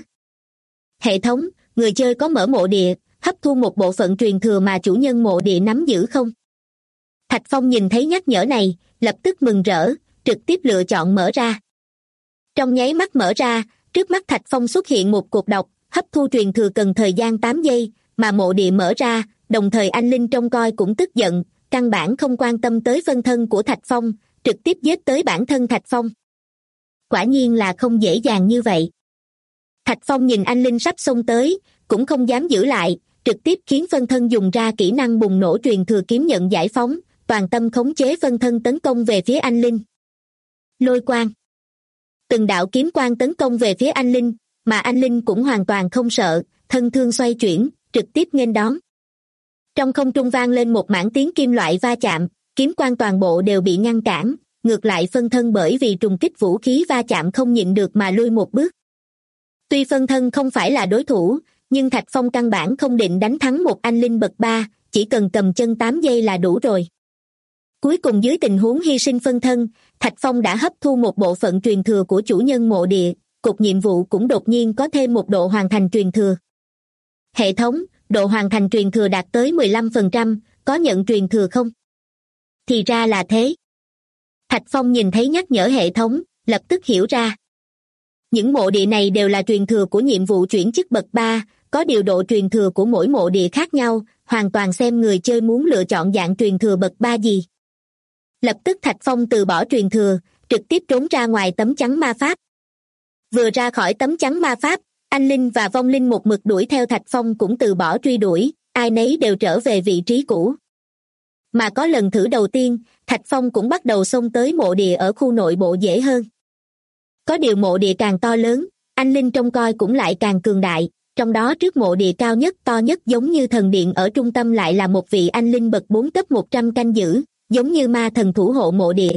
[SPEAKER 2] Hệ thống, người chơi có mở mộ địa, hấp thu một bộ phận truyền thừa mà chủ nhân mộ địa nắm giữ không? Thạch Phong nhìn thấy nhắc nhở này, lập tức mừng rỡ, trực tiếp lựa chọn mở ra. Trong nháy mắt mở ra, trước mắt Thạch Phong xuất hiện một cột đọc, hấp thu truyền thừa cần thời gian 8 giây, mà mộ địa mở ra, đồng thời anh linh trông coi cũng tức giận, căn bản không quan tâm tới phân thân của Thạch Phong, trực tiếp giết tới bản thân Thạch Phong. Quả nhiên là không dễ dàng như vậy. Thạch Phong nhìn anh linh sắp xông tới, cũng không dám giữ lại, trực tiếp khiến phân thân dùng ra kỹ năng bùng nổ truyền thừa kiếm nhận giải phóng, toàn tâm khống chế phân thân tấn công về phía anh linh. Lôi quang. Từng đạo kiếm quang tấn công về phía anh linh, mà anh linh cũng hoàn toàn không sợ, thân thương xoay chuyển, trực tiếp nghênh đón. Trong không trung vang lên một mảng tiếng kim loại va chạm, kiếm quang toàn bộ đều bị ngăn cản, ngược lại phân thân bởi vì trùng kích vũ khí va chạm không nhịn được mà lui một bước. Tuy phân thân không phải là đối thủ, nhưng Thạch Phong căn bản không định đánh thắng một anh linh bậc 3, chỉ cần cầm chân 8 giây là đủ rồi. Cuối cùng dưới tình huống hy sinh phân thân, Thạch Phong đã hấp thu một bộ phận truyền thừa của chủ nhân mộ địa, cục nhiệm vụ cũng đột nhiên có thêm một độ hoàn thành truyền thừa. Hệ thống, độ hoàn thành truyền thừa đạt tới 15%, có nhận truyền thừa không? Thì ra là thế. Thạch Phong nhìn thấy nhắc nhở hệ thống, lập tức hiểu ra. Những mộ địa này đều là truyền thừa của nhiệm vụ chuyển chức bậc 3, có điều độ truyền thừa của mỗi mộ địa khác nhau, hoàn toàn xem người chơi muốn lựa chọn dạng truyền thừa bậc 3 gì. Lập tức Thạch Phong từ bỏ truyền thừa, trực tiếp trốn ra ngoài tấm chắn ma pháp. Vừa ra khỏi tấm chắn ma pháp, anh linh và vong linh một mực đuổi theo Thạch Phong cũng từ bỏ truy đuổi, ai nấy đều trở về vị trí cũ. Mà có lần thử đầu tiên, Thạch Phong cũng bắt đầu xông tới mộ địa ở khu nội bộ dễ hơn. Có điều mộ địa càng to lớn, anh linh trông coi cũng lại càng cường đại, trong đó trước mộ địa cao nhất to nhất giống như thần điện ở trung tâm lại là một vị anh linh bậc 4 cấp 100 canh giữ, giống như ma thần thủ hộ mộ địa.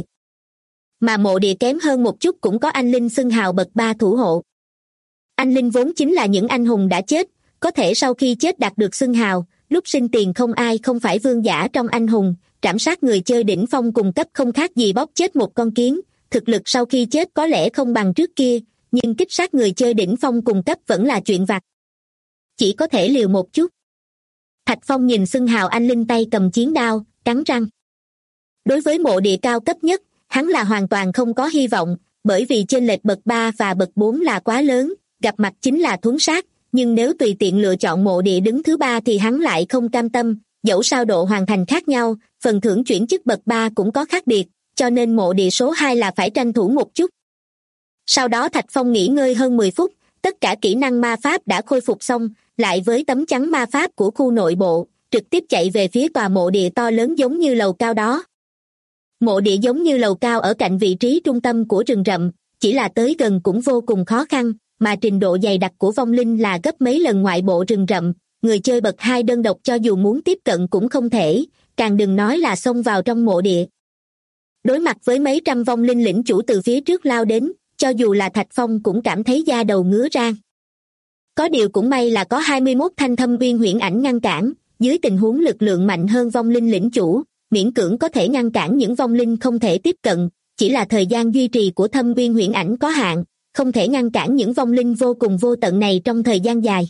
[SPEAKER 2] Mà mộ địa kém hơn một chút cũng có anh linh xưng hào bậc 3 thủ hộ. Anh linh vốn chính là những anh hùng đã chết, có thể sau khi chết đạt được xưng hào, lúc sinh tiền không ai không phải vương giả trong anh hùng, trảm sát người chơi đỉnh phong cùng cấp không khác gì bóp chết một con kiến, thực lực sau khi chết có lẽ không bằng trước kia, nhưng kích sát người chơi đỉnh phong cùng cấp vẫn là chuyện vặt. Chỉ có thể liều một chút. Thạch Phong nhìn xưng hào anh linh tay cầm chiến đao, cắn răng. Đối với mộ địa cao cấp nhất, hắn là hoàn toàn không có hy vọng, bởi vì chênh lệch bậc 3 và bậc 4 là quá lớn, gặp mặt chính là thuấn sát, nhưng nếu tùy tiện lựa chọn mộ địa đứng thứ 3 thì hắn lại không cam tâm, dẫu sao độ hoàn thành khác nhau, phần thưởng chuyển chức bậc 3 cũng có khác biệt, cho nên mộ địa số 2 là phải tranh thủ một chút. Sau đó Thạch Phong nghỉ ngơi hơn 10 phút, tất cả kỹ năng ma pháp đã khôi phục xong, lại với tấm chắn ma pháp của khu nội bộ, trực tiếp chạy về phía tòa mộ địa to lớn giống như lầu cao đó. Mộ địa giống như lầu cao ở cạnh vị trí trung tâm của rừng rậm, chỉ là tới gần cũng vô cùng khó khăn, mà trình độ dày đặc của vong linh là gấp mấy lần ngoại bộ rừng rậm, người chơi bậc 2 đơn độc cho dù muốn tiếp cận cũng không thể, càng đừng nói là xông vào trong mộ địa. Đối mặt với mấy trăm vong linh lĩnh chủ từ phía trước lao đến, cho dù là Thạch Phong cũng cảm thấy da đầu ngứa ran. Có điều cũng may là có 21 thanh thâm viên huyễn ảnh ngăn cản, dưới tình huống lực lượng mạnh hơn vong linh lĩnh chủ, miễn cưỡng có thể ngăn cản những vong linh không thể tiếp cận, chỉ là thời gian duy trì của thâm uyên huyễn ảnh có hạn, không thể ngăn cản những vong linh vô cùng vô tận này trong thời gian dài.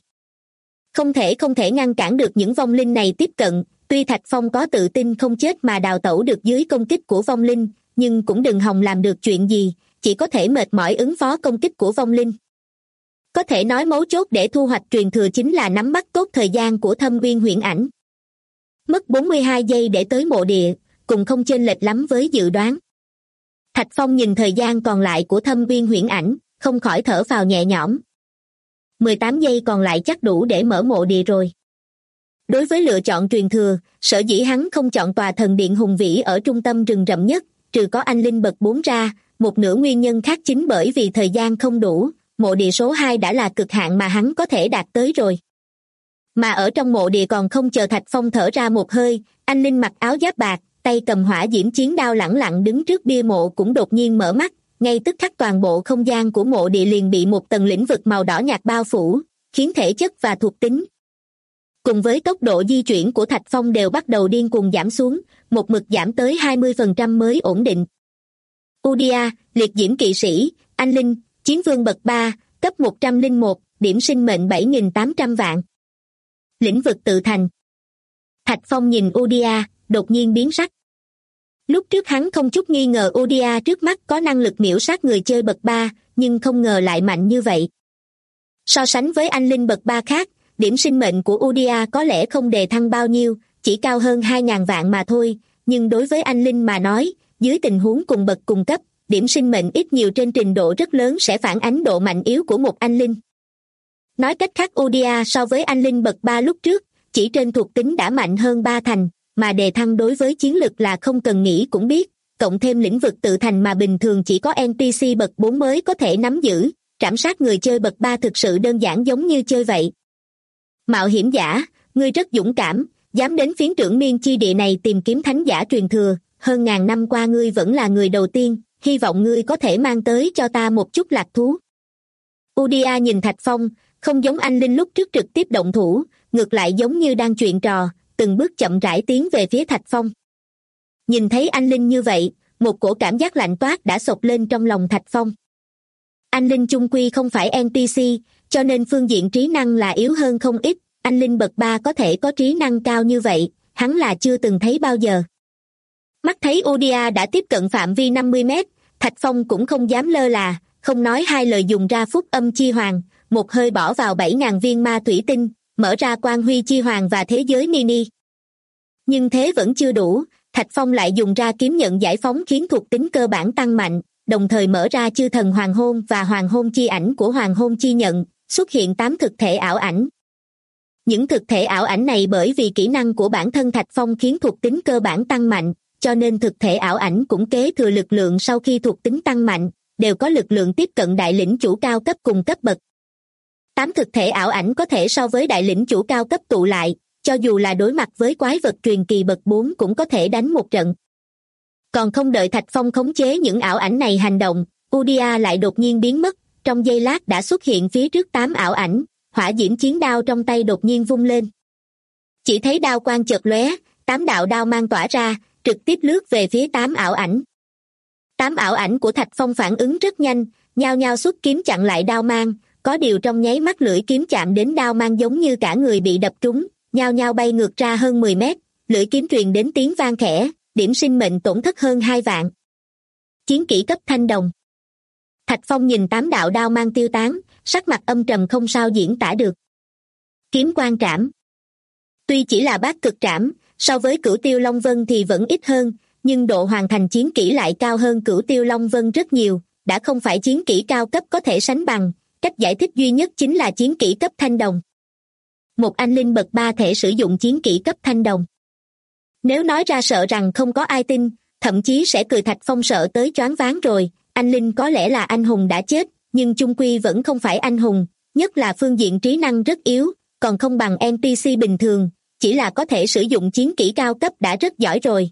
[SPEAKER 2] Không thể ngăn cản được những vong linh này tiếp cận, tuy Thạch Phong có tự tin không chết mà đào tẩu được dưới công kích của vong linh, nhưng cũng đừng hòng làm được chuyện gì, chỉ có thể mệt mỏi ứng phó công kích của vong linh. Có thể nói mấu chốt để thu hoạch truyền thừa chính là nắm bắt tốt thời gian của thâm uyên huyễn ảnh. Mất 42 giây để tới mộ địa, cùng không chênh lệch lắm với dự đoán. Thạch Phong nhìn thời gian còn lại của thâm uyên huyễn ảnh, không khỏi thở phào nhẹ nhõm. 18 giây còn lại chắc đủ để mở mộ địa rồi. Đối với lựa chọn truyền thừa, sở dĩ hắn không chọn tòa thần điện hùng vĩ ở trung tâm rừng rậm nhất, trừ có anh linh bậc 4 ra, một nửa nguyên nhân khác chính bởi vì thời gian không đủ, mộ địa số 2 đã là cực hạn mà hắn có thể đạt tới rồi. Mà ở trong mộ địa còn không chờ Thạch Phong thở ra một hơi, anh linh mặc áo giáp bạc, tay cầm hỏa diễm chiến đao lẳng lặng đứng trước bia mộ cũng đột nhiên mở mắt, ngay tức khắc toàn bộ không gian của mộ địa liền bị một tầng lĩnh vực màu đỏ nhạt bao phủ, khiến thể chất và thuộc tính cùng với tốc độ di chuyển của Thạch Phong đều bắt đầu điên cuồng giảm xuống, một mực giảm tới 20% mới ổn định. Udia, liệt diễm kỵ sĩ, anh linh, chiến vương bậc 3, cấp 101, điểm sinh mệnh 7.800 vạn. Lĩnh vực tự thành. Thạch Phong nhìn Udia, đột nhiên biến sắc. Lúc trước hắn không chút nghi ngờ Udia trước mắt có năng lực miểu sát người chơi bậc 3, nhưng không ngờ lại mạnh như vậy. So sánh với anh linh bậc 3 khác, điểm sinh mệnh của Udia có lẽ không đề thăng bao nhiêu, chỉ cao hơn 2.000 vạn mà thôi, nhưng đối với anh linh mà nói, dưới tình huống cùng bậc cùng cấp, điểm sinh mệnh ít nhiều trên trình độ rất lớn sẽ phản ánh độ mạnh yếu của một anh linh. Nói cách khác Udia so với anh linh bậc 3 lúc trước, chỉ trên thuộc tính đã mạnh hơn 3 thành, mà đề thăng đối với chiến lực là không cần nghĩ cũng biết, cộng thêm lĩnh vực tự thành mà bình thường chỉ có NPC bậc 4 mới có thể nắm giữ, trảm sát người chơi bậc 3 thực sự đơn giản giống như chơi vậy. Mạo hiểm giả, ngươi rất dũng cảm, dám đến phiến trưởng miên chi địa này tìm kiếm thánh giả truyền thừa, hơn ngàn năm qua ngươi vẫn là người đầu tiên, hy vọng ngươi có thể mang tới cho ta một chút lạc thú. Udia nhìn Thạch Phong, không giống anh linh lúc trước trực tiếp động thủ, ngược lại giống như đang chuyện trò, từng bước chậm rãi tiến về phía Thạch Phong. Nhìn thấy anh linh như vậy, một cổ cảm giác lạnh toát đã xộc lên trong lòng Thạch Phong. Anh linh chung quy không phải NPC, cho nên phương diện trí năng là yếu hơn không ít, anh linh bậc 3 có thể có trí năng cao như vậy, hắn là chưa từng thấy bao giờ. Mắt thấy Udia đã tiếp cận phạm vi 50 mét, Thạch Phong cũng không dám lơ là, không nói hai lời dùng ra phúc âm chi hoàng, một hơi bỏ vào 7.000 viên ma thủy tinh, mở ra quang huy chi hoàng và thế giới mini. Nhưng thế vẫn chưa đủ, Thạch Phong lại dùng ra kiếm nhận giải phóng khiến thuộc tính cơ bản tăng mạnh, đồng thời mở ra chư thần hoàng hôn và hoàng hôn chi ảnh của hoàng hôn chi nhận, xuất hiện 8 thực thể ảo ảnh. Những thực thể ảo ảnh này bởi vì kỹ năng của bản thân Thạch Phong khiến thuộc tính cơ bản tăng mạnh, cho nên thực thể ảo ảnh cũng kế thừa lực lượng sau khi thuộc tính tăng mạnh, đều có lực lượng tiếp cận đại lĩnh chủ cao cấp cùng cấp bậc. 8 thực thể ảo ảnh có thể so với đại lĩnh chủ cao cấp tụ lại, cho dù là đối mặt với quái vật truyền kỳ bậc 4 cũng có thể đánh một trận. Còn không đợi Thạch Phong khống chế những ảo ảnh này hành động, Udia lại đột nhiên biến mất, trong giây lát đã xuất hiện phía trước 8 ảo ảnh, hỏa diễm chiến đao trong tay đột nhiên vung lên. Chỉ thấy đao quang chợt lóe, 8 đạo đao mang tỏa ra, trực tiếp lướt về phía 8 ảo ảnh. 8 ảo ảnh của Thạch Phong phản ứng rất nhanh, nhao nhao xuất kiếm chặn lại đao mang, có điều trong nháy mắt lưỡi kiếm chạm đến đao mang giống như cả người bị đập trúng, nhao nhao bay ngược ra hơn 10 mét, lưỡi kiếm truyền đến tiếng vang khẽ, điểm sinh mệnh tổn thất hơn 2 vạn. Chiến kỹ cấp thanh đồng. Thạch Phong nhìn 8 đạo đao mang tiêu tán, sắc mặt âm trầm không sao diễn tả được. Kiếm quan trảm. Tuy chỉ là bát cực trảm, so với Cửu Tiêu Long Vân thì vẫn ít hơn, nhưng độ hoàn thành chiến kỹ lại cao hơn Cửu Tiêu Long Vân rất nhiều, đã không phải chiến kỹ cao cấp có thể sánh bằng, cách giải thích duy nhất chính là chiến kỹ cấp thanh đồng. Một anh linh bậc 3 thể sử dụng chiến kỹ cấp thanh đồng. Nếu nói ra sợ rằng không có ai tin, thậm chí sẽ cười Thạch Phong sợ tới choáng váng rồi, anh linh có lẽ là anh hùng đã chết, nhưng chung quy vẫn không phải anh hùng, nhất là phương diện trí năng rất yếu, còn không bằng NPC bình thường, chỉ là có thể sử dụng chiến kỹ cao cấp đã rất giỏi rồi.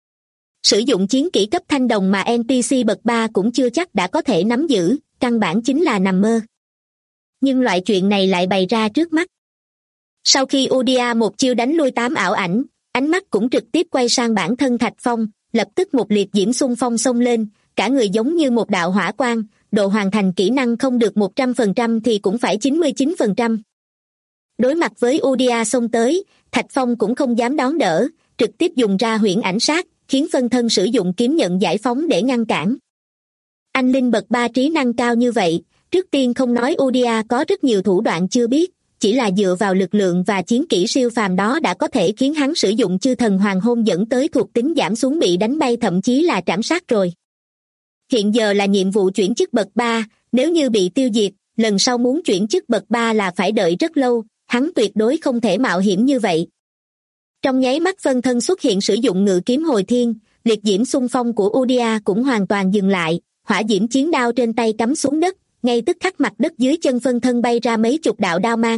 [SPEAKER 2] Sử dụng chiến kỹ cấp thanh đồng mà NPC bậc 3 cũng chưa chắc đã có thể nắm giữ, căn bản chính là nằm mơ. Nhưng loại chuyện này lại bày ra trước mắt. Sau khi Udia một chiêu đánh lui 8 ảo ảnh, ánh mắt cũng trực tiếp quay sang bản thân Thạch Phong, lập tức một liệt diễm xung phong xông lên, cả người giống như một đạo hỏa quang, độ hoàn thành kỹ năng không được 100% thì cũng phải 99%. Đối mặt với Udia xông tới, Thạch Phong cũng không dám đón đỡ, trực tiếp dùng ra huyễn ảnh sát, khiến phân thân sử dụng kiếm nhận giải phóng để ngăn cản. Anh linh bậc 3 trí năng cao như vậy, trước tiên không nói Udia có rất nhiều thủ đoạn chưa biết, chỉ là dựa vào lực lượng và chiến kỹ siêu phàm đó đã có thể khiến hắn sử dụng chư thần hoàng hôn dẫn tới thuộc tính giảm xuống bị đánh bay thậm chí là trảm sát rồi. Hiện giờ là nhiệm vụ chuyển chức bậc 3, nếu như bị tiêu diệt, lần sau muốn chuyển chức bậc 3 là phải đợi rất lâu, hắn tuyệt đối không thể mạo hiểm như vậy. Trong nháy mắt phân thân xuất hiện sử dụng ngự kiếm hồi thiên, liệt diễm xung phong của Udia cũng hoàn toàn dừng lại, hỏa diễm chiến đao trên tay cắm xuống đất, ngay tức khắc mặt đất dưới chân phân thân bay ra mấy chục đạo đao mang.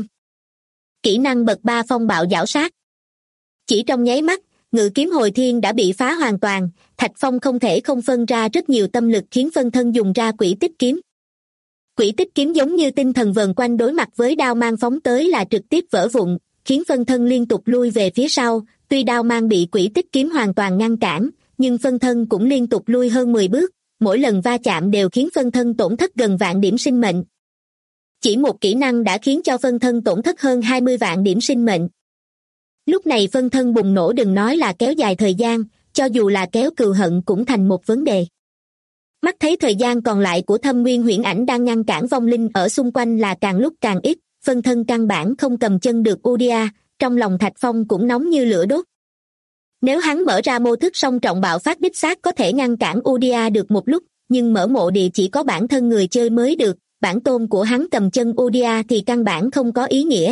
[SPEAKER 2] Kỹ năng bậc 3 phong bạo giảo sát. Chỉ trong nháy mắt, ngự kiếm hồi thiên đã bị phá hoàn toàn, Thạch Phong không thể không phân ra rất nhiều tâm lực khiến phân thân dùng ra quỷ tích kiếm. Quỷ tích kiếm giống như tinh thần vờn quanh đối mặt với đao mang phóng tới là trực tiếp vỡ vụn, khiến phân thân liên tục lui về phía sau, tuy đao mang bị quỷ tích kiếm hoàn toàn ngăn cản, nhưng phân thân cũng liên tục lui hơn 10 bước, mỗi lần va chạm đều khiến phân thân tổn thất gần vạn điểm sinh mệnh. Chỉ một kỹ năng đã khiến cho phân thân tổn thất hơn 20 vạn điểm sinh mệnh. Lúc này phân thân bùng nổ đừng nói là kéo dài thời gian, cho dù là kéo cừu hận cũng thành một vấn đề. Mắt thấy thời gian còn lại của Thâm Nguyên huyễn ảnh đang ngăn cản vong linh ở xung quanh là càng lúc càng ít, phân thân căn bản không cầm chân được Udia, trong lòng Thạch Phong cũng nóng như lửa đốt. Nếu hắn mở ra mô thức song trọng bạo phát đích xác có thể ngăn cản Udia được một lúc, nhưng mở mộ địa chỉ có bản thân người chơi mới được, bản tôn của hắn cầm chân Udia thì căn bản không có ý nghĩa.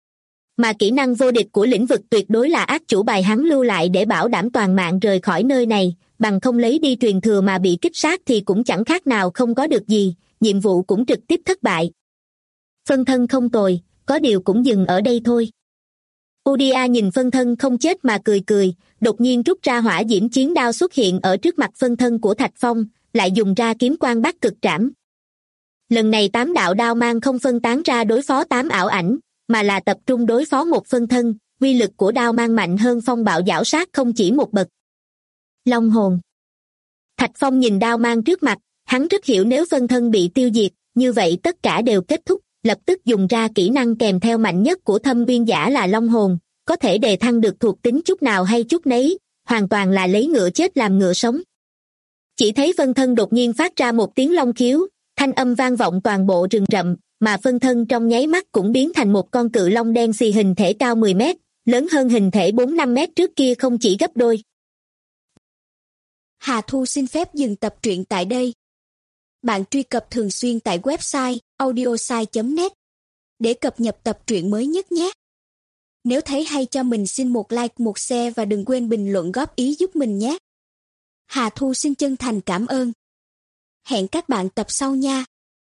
[SPEAKER 2] Mà kỹ năng vô địch của lĩnh vực tuyệt đối là ác chủ bài hắn lưu lại để bảo đảm toàn mạng rời khỏi nơi này, bằng không lấy đi truyền thừa mà bị kích sát thì cũng chẳng khác nào không có được gì, nhiệm vụ cũng trực tiếp thất bại. Phân thân không tồi, có điều cũng dừng ở đây thôi. Udia nhìn phân thân không chết mà cười cười, đột nhiên rút ra hỏa diễm chiến đao xuất hiện ở trước mặt phân thân của Thạch Phong, lại dùng ra kiếm quang bát cực trảm. Lần này 8 đạo đao mang không phân tán ra đối phó 8 ảo ảnh, mà là tập trung đối phó một phân thân, uy lực của đao mang mạnh hơn phong bạo giảo sát không chỉ một bậc. Long hồn. Thạch Phong nhìn đao mang trước mặt, hắn rất hiểu nếu phân thân bị tiêu diệt, như vậy tất cả đều kết thúc, lập tức dùng ra kỹ năng kèm theo mạnh nhất của Thâm Viên giả là long hồn, có thể đề thăng được thuộc tính chút nào hay chút nấy, hoàn toàn là lấy ngựa chết làm ngựa sống. Chỉ thấy phân thân đột nhiên phát ra một tiếng long khiếu, thanh âm vang vọng toàn bộ rừng rậm, mà phân thân trong nháy mắt cũng biến thành một con cự long đen xì hình thể cao 10 mét, lớn hơn hình thể 4-5 mét trước kia không chỉ gấp đôi.
[SPEAKER 3] Hà Thu xin phép dừng tập truyện tại đây. Bạn truy cập thường xuyên tại website audiosai.net để cập nhật tập truyện mới nhất nhé. Nếu thấy hay cho mình xin một like, một share và đừng quên bình luận góp ý giúp mình nhé. Hà Thu xin chân thành cảm ơn. Hẹn các bạn tập sau nha.